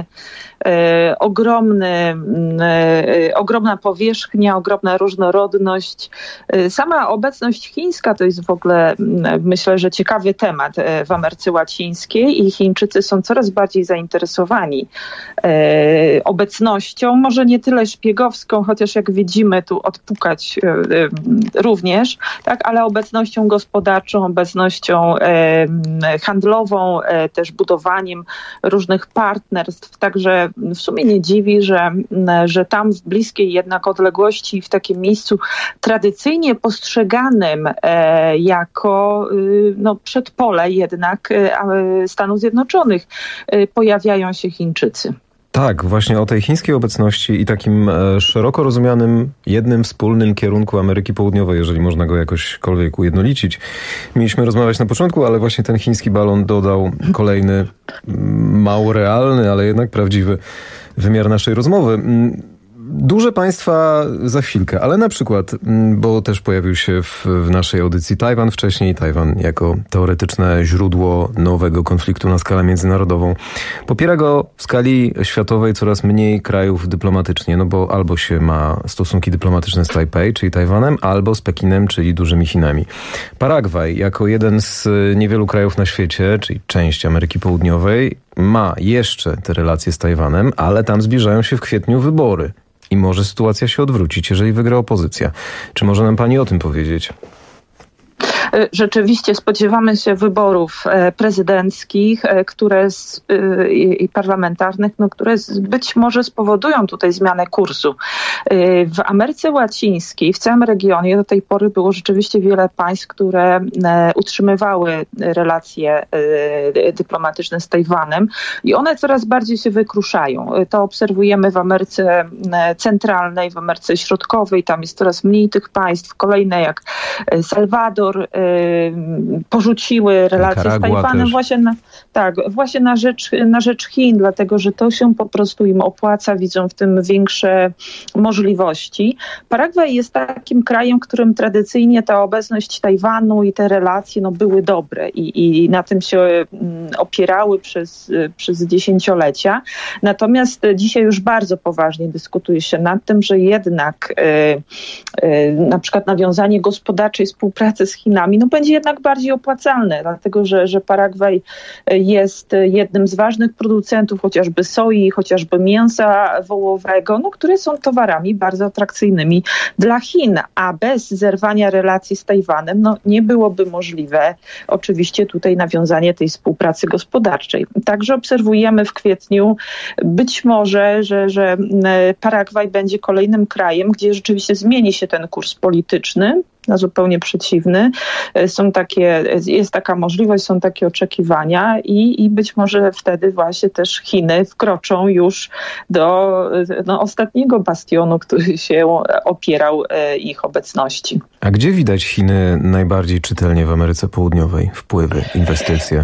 ogromna powierzchnia, ogromna różnorodność. Sama obecność chińska to jest w ogóle, myślę, że ciekawy temat w Ameryce Łacińskiej i Chińczycy są coraz bardziej zainteresowani obecnością, może nie tyle szpiegowską, chociaż jak widzimy tu odpukać również, tak, ale obecnością gospodarczą, obecnością handlową, też budowaniem różnych partnerstw. Także w sumie nie dziwi, że tam w bliskiej jednak odległości, w takim miejscu tradycyjnie postrzeganym jako przedpole jednak Stanów Zjednoczonych pojawiają się Chińczycy. Tak, właśnie o tej chińskiej obecności i takim szeroko rozumianym jednym wspólnym kierunku Ameryki Południowej, jeżeli można go jakośkolwiek ujednolicić. Mieliśmy rozmawiać na początku, ale właśnie ten chiński balon dodał kolejny, mało realny, ale jednak prawdziwy wymiar naszej rozmowy. Duże państwa za chwilkę, ale na przykład, bo też pojawił się w naszej audycji Tajwan wcześniej, Tajwan jako teoretyczne źródło nowego konfliktu na skalę międzynarodową. Popiera go w skali światowej coraz mniej krajów dyplomatycznie, no bo albo się ma stosunki dyplomatyczne z Tajpej, czyli Tajwanem, albo z Pekinem, czyli dużymi Chinami. Paragwaj, jako jeden z niewielu krajów na świecie, czyli część Ameryki Południowej, ma jeszcze te relacje z Tajwanem, ale tam zbliżają się w kwietniu wybory. I może sytuacja się odwrócić, jeżeli wygra opozycja. Czy może nam pani o tym powiedzieć? Rzeczywiście spodziewamy się wyborów prezydenckich, i parlamentarnych, które być może spowodują tutaj zmianę kursu. W Ameryce Łacińskiej, w całym regionie do tej pory było rzeczywiście wiele państw, które utrzymywały relacje dyplomatyczne z Tajwanem i one coraz bardziej się wykruszają. To obserwujemy w Ameryce Centralnej, w Ameryce Środkowej. Tam jest coraz mniej tych państw. Kolejne jak Salwador porzuciły relacje z Tajwanem właśnie na rzecz Chin, dlatego że to się po prostu im opłaca, widzą w tym większe możliwości. Paragwaj jest takim krajem, w którym tradycyjnie ta obecność Tajwanu i te relacje były dobre i na tym się opierały przez dziesięciolecia. Natomiast dzisiaj już bardzo poważnie dyskutuje się nad tym, że jednak na przykład nawiązanie gospodarczej współpracy z Chinami będzie jednak bardziej opłacalne, dlatego że Paragwaj jest jednym z ważnych producentów chociażby soi, chociażby mięsa wołowego, które są towarami bardzo atrakcyjnymi dla Chin, a bez zerwania relacji z Tajwanem nie byłoby możliwe oczywiście tutaj nawiązanie tej współpracy gospodarczej. Także obserwujemy w kwietniu być może, że Paragwaj będzie kolejnym krajem, gdzie rzeczywiście zmieni się ten kurs polityczny na zupełnie przeciwny. Jest taka możliwość, są takie oczekiwania i być może wtedy właśnie też Chiny wkroczą już do ostatniego bastionu, który się opierał ich obecności. A gdzie widać Chiny najbardziej czytelnie w Ameryce Południowej? Wpływy, inwestycje?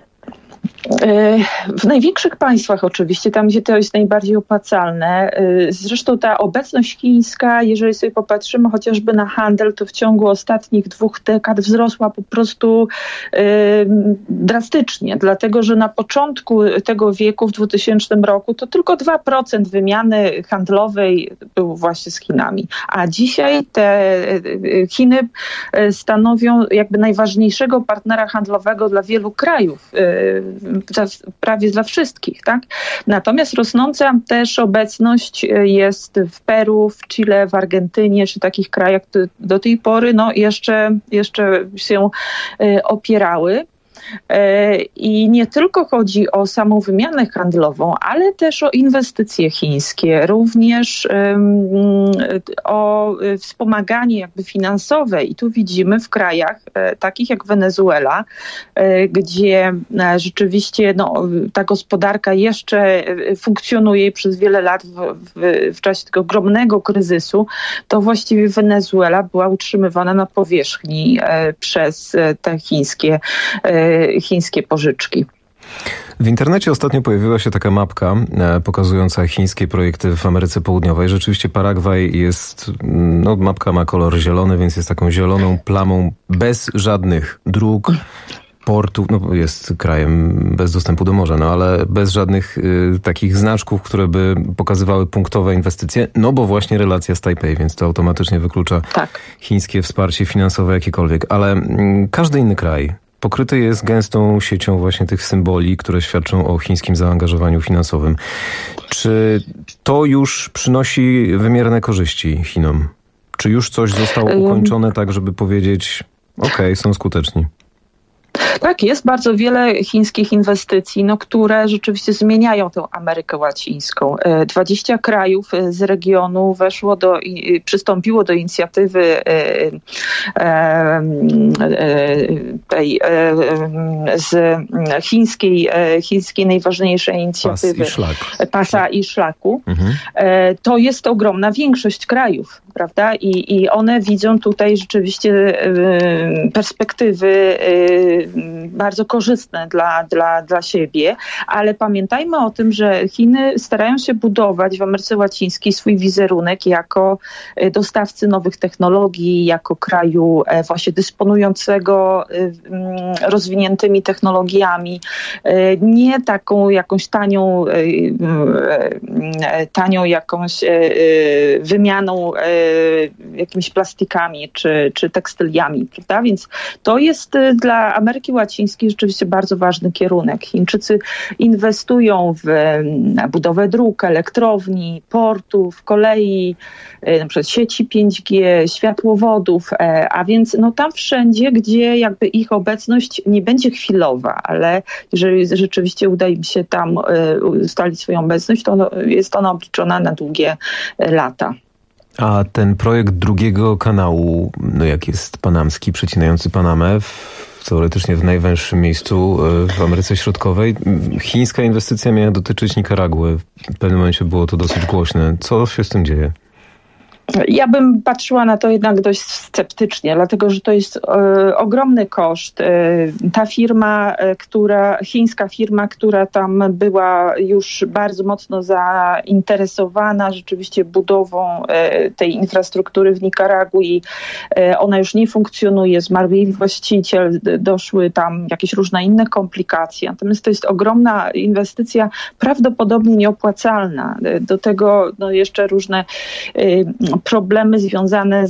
W największych państwach oczywiście, tam gdzie to jest najbardziej opłacalne. Zresztą ta obecność chińska, jeżeli sobie popatrzymy chociażby na handel, to w ciągu ostatnich 2 dekad wzrosła po prostu drastycznie, dlatego że na początku tego wieku, w 2000 roku, to tylko 2% wymiany handlowej było właśnie z Chinami. A dzisiaj te Chiny stanowią jakby najważniejszego partnera handlowego dla wielu krajów, prawie dla wszystkich, tak? Natomiast rosnąca też obecność jest w Peru, w Chile, w Argentynie, czy takich krajach, które do tej pory jeszcze się opierały. I nie tylko chodzi o samą wymianę handlową, ale też o inwestycje chińskie, również o wspomaganie jakby finansowe. I tu widzimy w krajach takich jak Wenezuela, gdzie rzeczywiście ta gospodarka jeszcze funkcjonuje przez wiele lat w czasie tego ogromnego kryzysu, to właściwie Wenezuela była utrzymywana na powierzchni przez te chińskie pożyczki. W internecie ostatnio pojawiła się taka mapka pokazująca chińskie projekty w Ameryce Południowej. Rzeczywiście Paragwaj jest, mapka ma kolor zielony, więc jest taką zieloną plamą bez żadnych dróg, portów, jest krajem bez dostępu do morza, ale bez żadnych takich znaczków, które by pokazywały punktowe inwestycje, bo właśnie relacja z Tajpej, więc to automatycznie wyklucza chińskie wsparcie finansowe jakiekolwiek. Ale każdy inny kraj pokryty jest gęstą siecią właśnie tych symboli, które świadczą o chińskim zaangażowaniu finansowym. Czy to już przynosi wymierne korzyści Chinom? Czy już coś zostało ukończone tak, żeby powiedzieć, są skuteczni? Tak, jest bardzo wiele chińskich inwestycji, które rzeczywiście zmieniają tę Amerykę Łacińską. 20 krajów z regionu przystąpiło do inicjatywy tej z chińskiej najważniejszej inicjatywy Pasa i Szlaku. To jest ogromna większość krajów, prawda? I one widzą tutaj rzeczywiście perspektywy bardzo korzystne dla siebie, ale pamiętajmy o tym, że Chiny starają się budować w Ameryce Łacińskiej swój wizerunek jako dostawcy nowych technologii, jako kraju właśnie dysponującego rozwiniętymi technologiami, nie taką jakąś tanią jakąś wymianą jakimiś plastikami czy tekstyliami, prawda? Więc to jest dla Ameryki Łacińskiej rzeczywiście bardzo ważny kierunek. Chińczycy inwestują w budowę dróg, elektrowni, portów, kolei, na przykład sieci 5G, światłowodów, a więc tam wszędzie, gdzie jakby ich obecność nie będzie chwilowa, ale jeżeli rzeczywiście uda im się tam ustalić swoją obecność, to jest ona obliczona na długie lata. A ten projekt drugiego kanału, jak jest panamski, przecinający Panamę, teoretycznie w najwęższym miejscu w Ameryce Środkowej, chińska inwestycja miała dotyczyć Nikaragły. W pewnym momencie było to dosyć głośne. Co się z tym dzieje? Ja bym patrzyła na to jednak dość sceptycznie, dlatego że to jest ogromny koszt. Ta firma, chińska firma, która tam była już bardzo mocno zainteresowana rzeczywiście budową tej infrastruktury w Nikaragui, ona już nie funkcjonuje, zmarł jej właściciel, doszły tam jakieś różne inne komplikacje. Natomiast to jest ogromna inwestycja, prawdopodobnie nieopłacalna. Do tego jeszcze różne problemy związane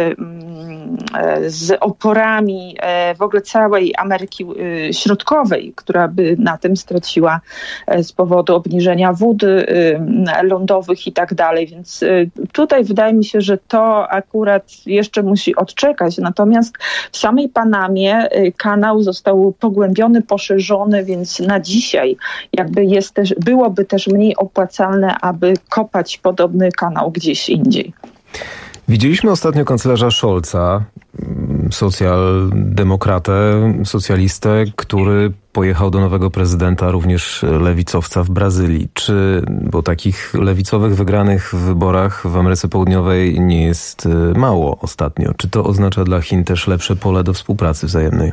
z oporami w ogóle całej Ameryki Środkowej, która by na tym straciła z powodu obniżenia wód lądowych i tak dalej. Więc tutaj wydaje mi się, że to akurat jeszcze musi odczekać. Natomiast w samej Panamie kanał został pogłębiony, poszerzony, więc na dzisiaj jakby byłoby też mniej opłacalne, aby kopać podobny kanał gdzieś indziej. Widzieliśmy ostatnio kanclerza Scholza, socjaldemokratę, socjalistę, który pojechał do nowego prezydenta, również lewicowca w Brazylii. Bo takich lewicowych wygranych w wyborach w Ameryce Południowej nie jest mało ostatnio. Czy to oznacza dla Chin też lepsze pole do współpracy wzajemnej?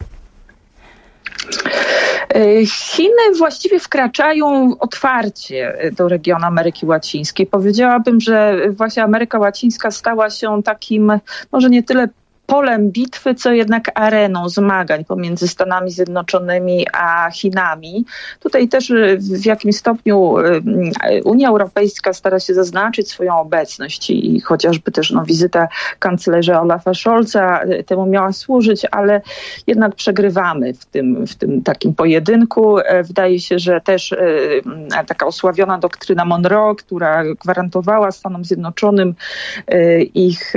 Chiny właściwie wkraczają otwarcie do regionu Ameryki Łacińskiej. Powiedziałabym, że właśnie Ameryka Łacińska stała się takim, może nie tyle polem bitwy, co jednak areną zmagań pomiędzy Stanami Zjednoczonymi a Chinami. Tutaj też w jakimś stopniu Unia Europejska stara się zaznaczyć swoją obecność i chociażby też wizyta kanclerza Olafa Scholza temu miała służyć, ale jednak przegrywamy w tym takim pojedynku. Wydaje się, że też taka osławiona doktryna Monroe, która gwarantowała Stanom Zjednoczonym ich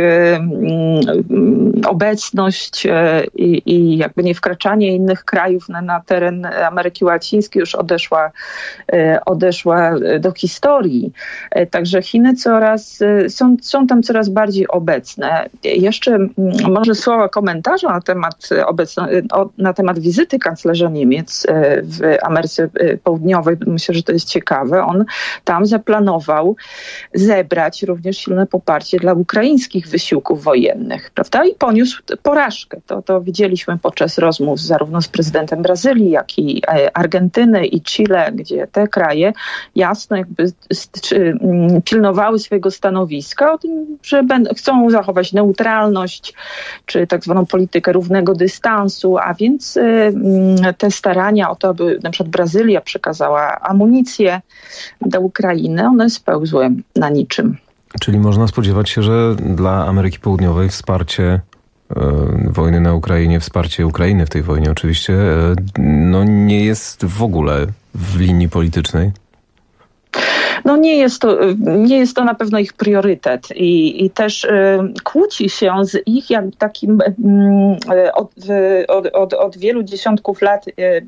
obecność i jakby nie wkraczanie innych krajów na teren Ameryki Łacińskiej już odeszła do historii. Także Chiny są tam coraz bardziej obecne. Jeszcze może słowa komentarza na temat wizyty kanclerza Niemiec w Ameryce Południowej. Myślę, że to jest ciekawe. On tam zaplanował zebrać również silne poparcie dla ukraińskich wysiłków wojennych, prawda? I poniósł porażkę. To widzieliśmy podczas rozmów zarówno z prezydentem Brazylii, jak i Argentyny i Chile, gdzie te kraje jasno jakby pilnowały swojego stanowiska o tym, że chcą zachować neutralność, czy tak zwaną politykę równego dystansu, a więc te starania o to, aby na przykład Brazylia przekazała amunicję do Ukrainy, one spełzły na niczym. Czyli można spodziewać się, że dla Ameryki Południowej wsparcie wojny na Ukrainie, wsparcie Ukrainy w tej wojnie oczywiście, nie jest w ogóle w linii politycznej? Nie jest to na pewno ich priorytet i też kłóci się z ich takim od wielu dziesiątków lat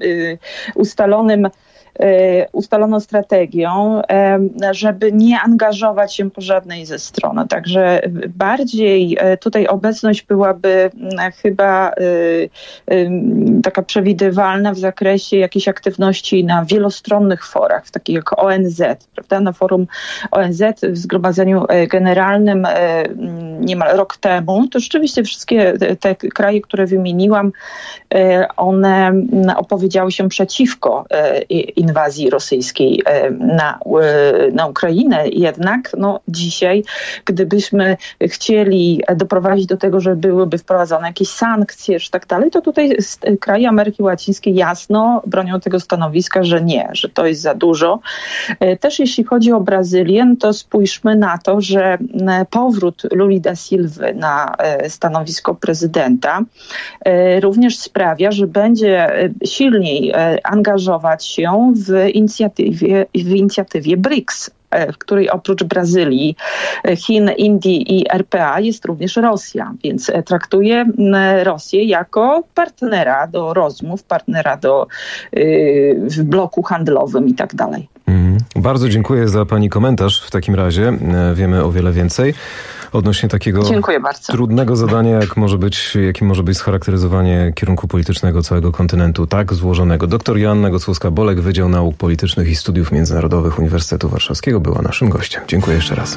ustaloną strategią, żeby nie angażować się po żadnej ze stron. Także bardziej tutaj obecność byłaby chyba taka przewidywalna w zakresie jakiejś aktywności na wielostronnych forach, takich jak ONZ, prawda? na forum ONZ w Zgromadzeniu Generalnym niemal rok temu, to rzeczywiście wszystkie te kraje, które wymieniłam, one opowiedziały się przeciwko inwazji rosyjskiej na Ukrainę. Jednak dzisiaj, gdybyśmy chcieli doprowadzić do tego, że byłyby wprowadzone jakieś sankcje czy tak dalej, to tutaj kraje Ameryki Łacińskiej jasno bronią tego stanowiska, że nie, że to jest za dużo. Też jeśli chodzi o Brazylię, to spójrzmy na to, że powrót Luli da Silvy na stanowisko prezydenta również sprawia, że będzie silniej angażować się w inicjatywie BRICS, w której oprócz Brazylii, Chin, Indii i RPA jest również Rosja, więc traktuje Rosję jako partnera do rozmów, partnera w bloku handlowym i tak dalej. Bardzo dziękuję za pani komentarz. W takim razie wiemy o wiele więcej odnośnie takiego trudnego zadania, jakim może być scharakteryzowanie kierunku politycznego całego kontynentu, tak złożonego. Dr Joanna Gocłowska-Bolek, Wydział Nauk Politycznych i Studiów Międzynarodowych Uniwersytetu Warszawskiego, była naszym gościem. Dziękuję jeszcze raz.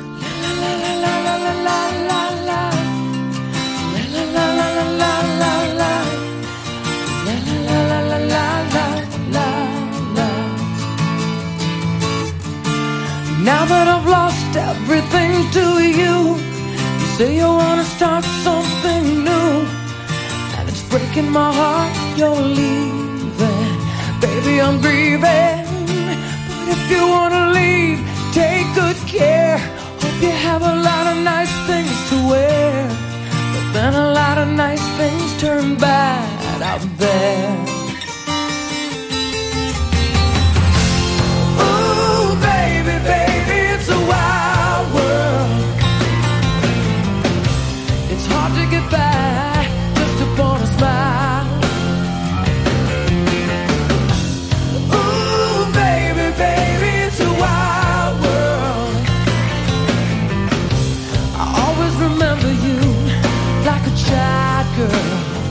Now that I've lost everything to you, you say you wanna start something new, and it's breaking my heart you're leaving. Baby, I'm grieving, but if you wanna leave, take good care. Hope you have a lot of nice things to wear, but then a lot of nice things turn bad out there. Ooh, baby, baby, it's a wild world. It's hard to get by just upon a smile. Ooh, baby, baby, it's a wild world. I always remember you like a child girl.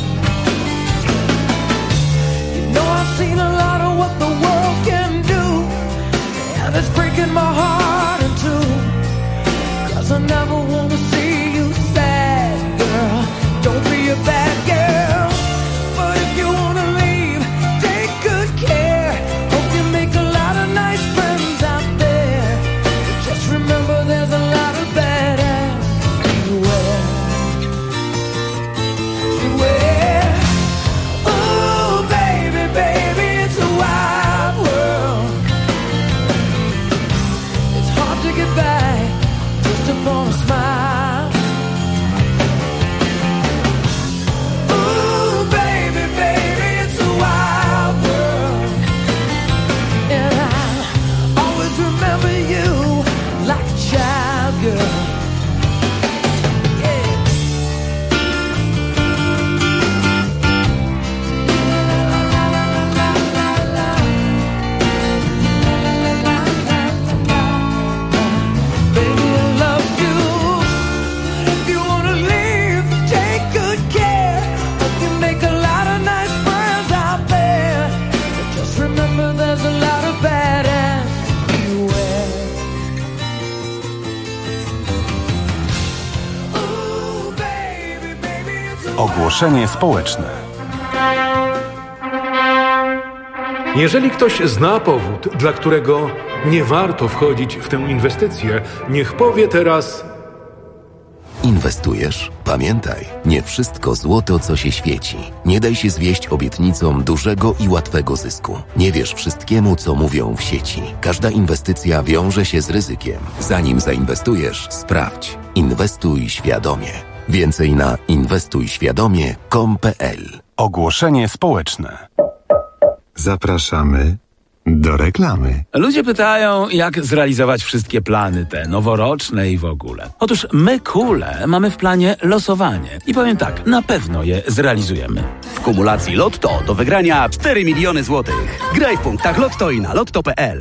You know I've seen a lot of what the world can do, and it's breaking my heart in two, 'cause I never wanna see you sad, girl. Don't be a bad girl, but if you wanna leave, take good care. Hope you make a lot of nice friends out there, but just remember there's a lot of badass beware. Beware. Ooh, baby, baby, it's a wild world. It's hard to get back just upon a smile. Ooh, baby, baby, it's a wild world. And I'll always remember you like a child girl. Baby, I love you, but if you wanna leave, take good care. Hope you make a lot of nice friends out there, but just remember there's a lot of badass beware. Ooh, baby, baby, it's a Ogłoszenie społeczne. Jeżeli ktoś zna powód, dla którego nie warto wchodzić w tę inwestycję, niech powie teraz: Inwestujesz? Pamiętaj, nie wszystko złoto, co się świeci. Nie daj się zwieść obietnicom dużego i łatwego zysku. Nie wierz wszystkiemu, co mówią w sieci. Każda inwestycja wiąże się z ryzykiem. Zanim zainwestujesz, sprawdź. Inwestuj świadomie. Więcej na inwestujświadomie.com.pl. Ogłoszenie społeczne. Zapraszamy do reklamy. Ludzie pytają, jak zrealizować wszystkie plany, te noworoczne i w ogóle. Otóż my, Kule, mamy w planie losowanie. I powiem tak, na pewno je zrealizujemy. W kumulacji Lotto do wygrania 4 miliony złotych. Graj w punktach Lotto i na lotto.pl.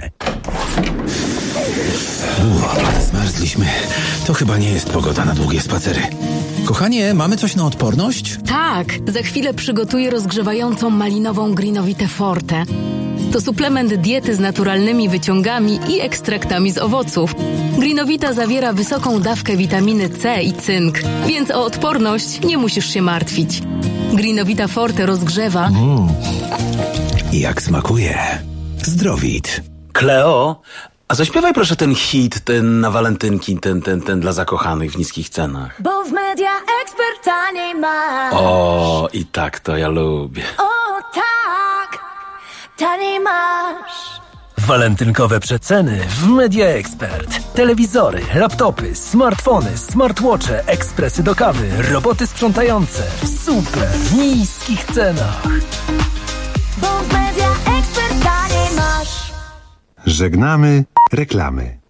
Zmarzliśmy. To chyba nie jest pogoda na długie spacery. Kochanie, mamy coś na odporność? Tak, za chwilę przygotuję rozgrzewającą malinową Greenowite Forte. To suplement diety z naturalnymi wyciągami i ekstraktami z owoców. Greenowita zawiera wysoką dawkę witaminy C i cynk, więc o odporność nie musisz się martwić. Greenowita Forte rozgrzewa. Jak smakuje. Zdrowit. Kleo, a zaśpiewaj proszę ten hit, ten na walentynki, ten dla zakochanych w niskich cenach. Bo w Media Expert taniej masz. O, i tak to ja lubię. O tak, taniej masz. Walentynkowe przeceny w Media Expert. Telewizory, laptopy, smartfony, smartwatche, ekspresy do kawy, roboty sprzątające w super niskich cenach. Bo w Media Expert taniej masz. Żegnamy reklamy.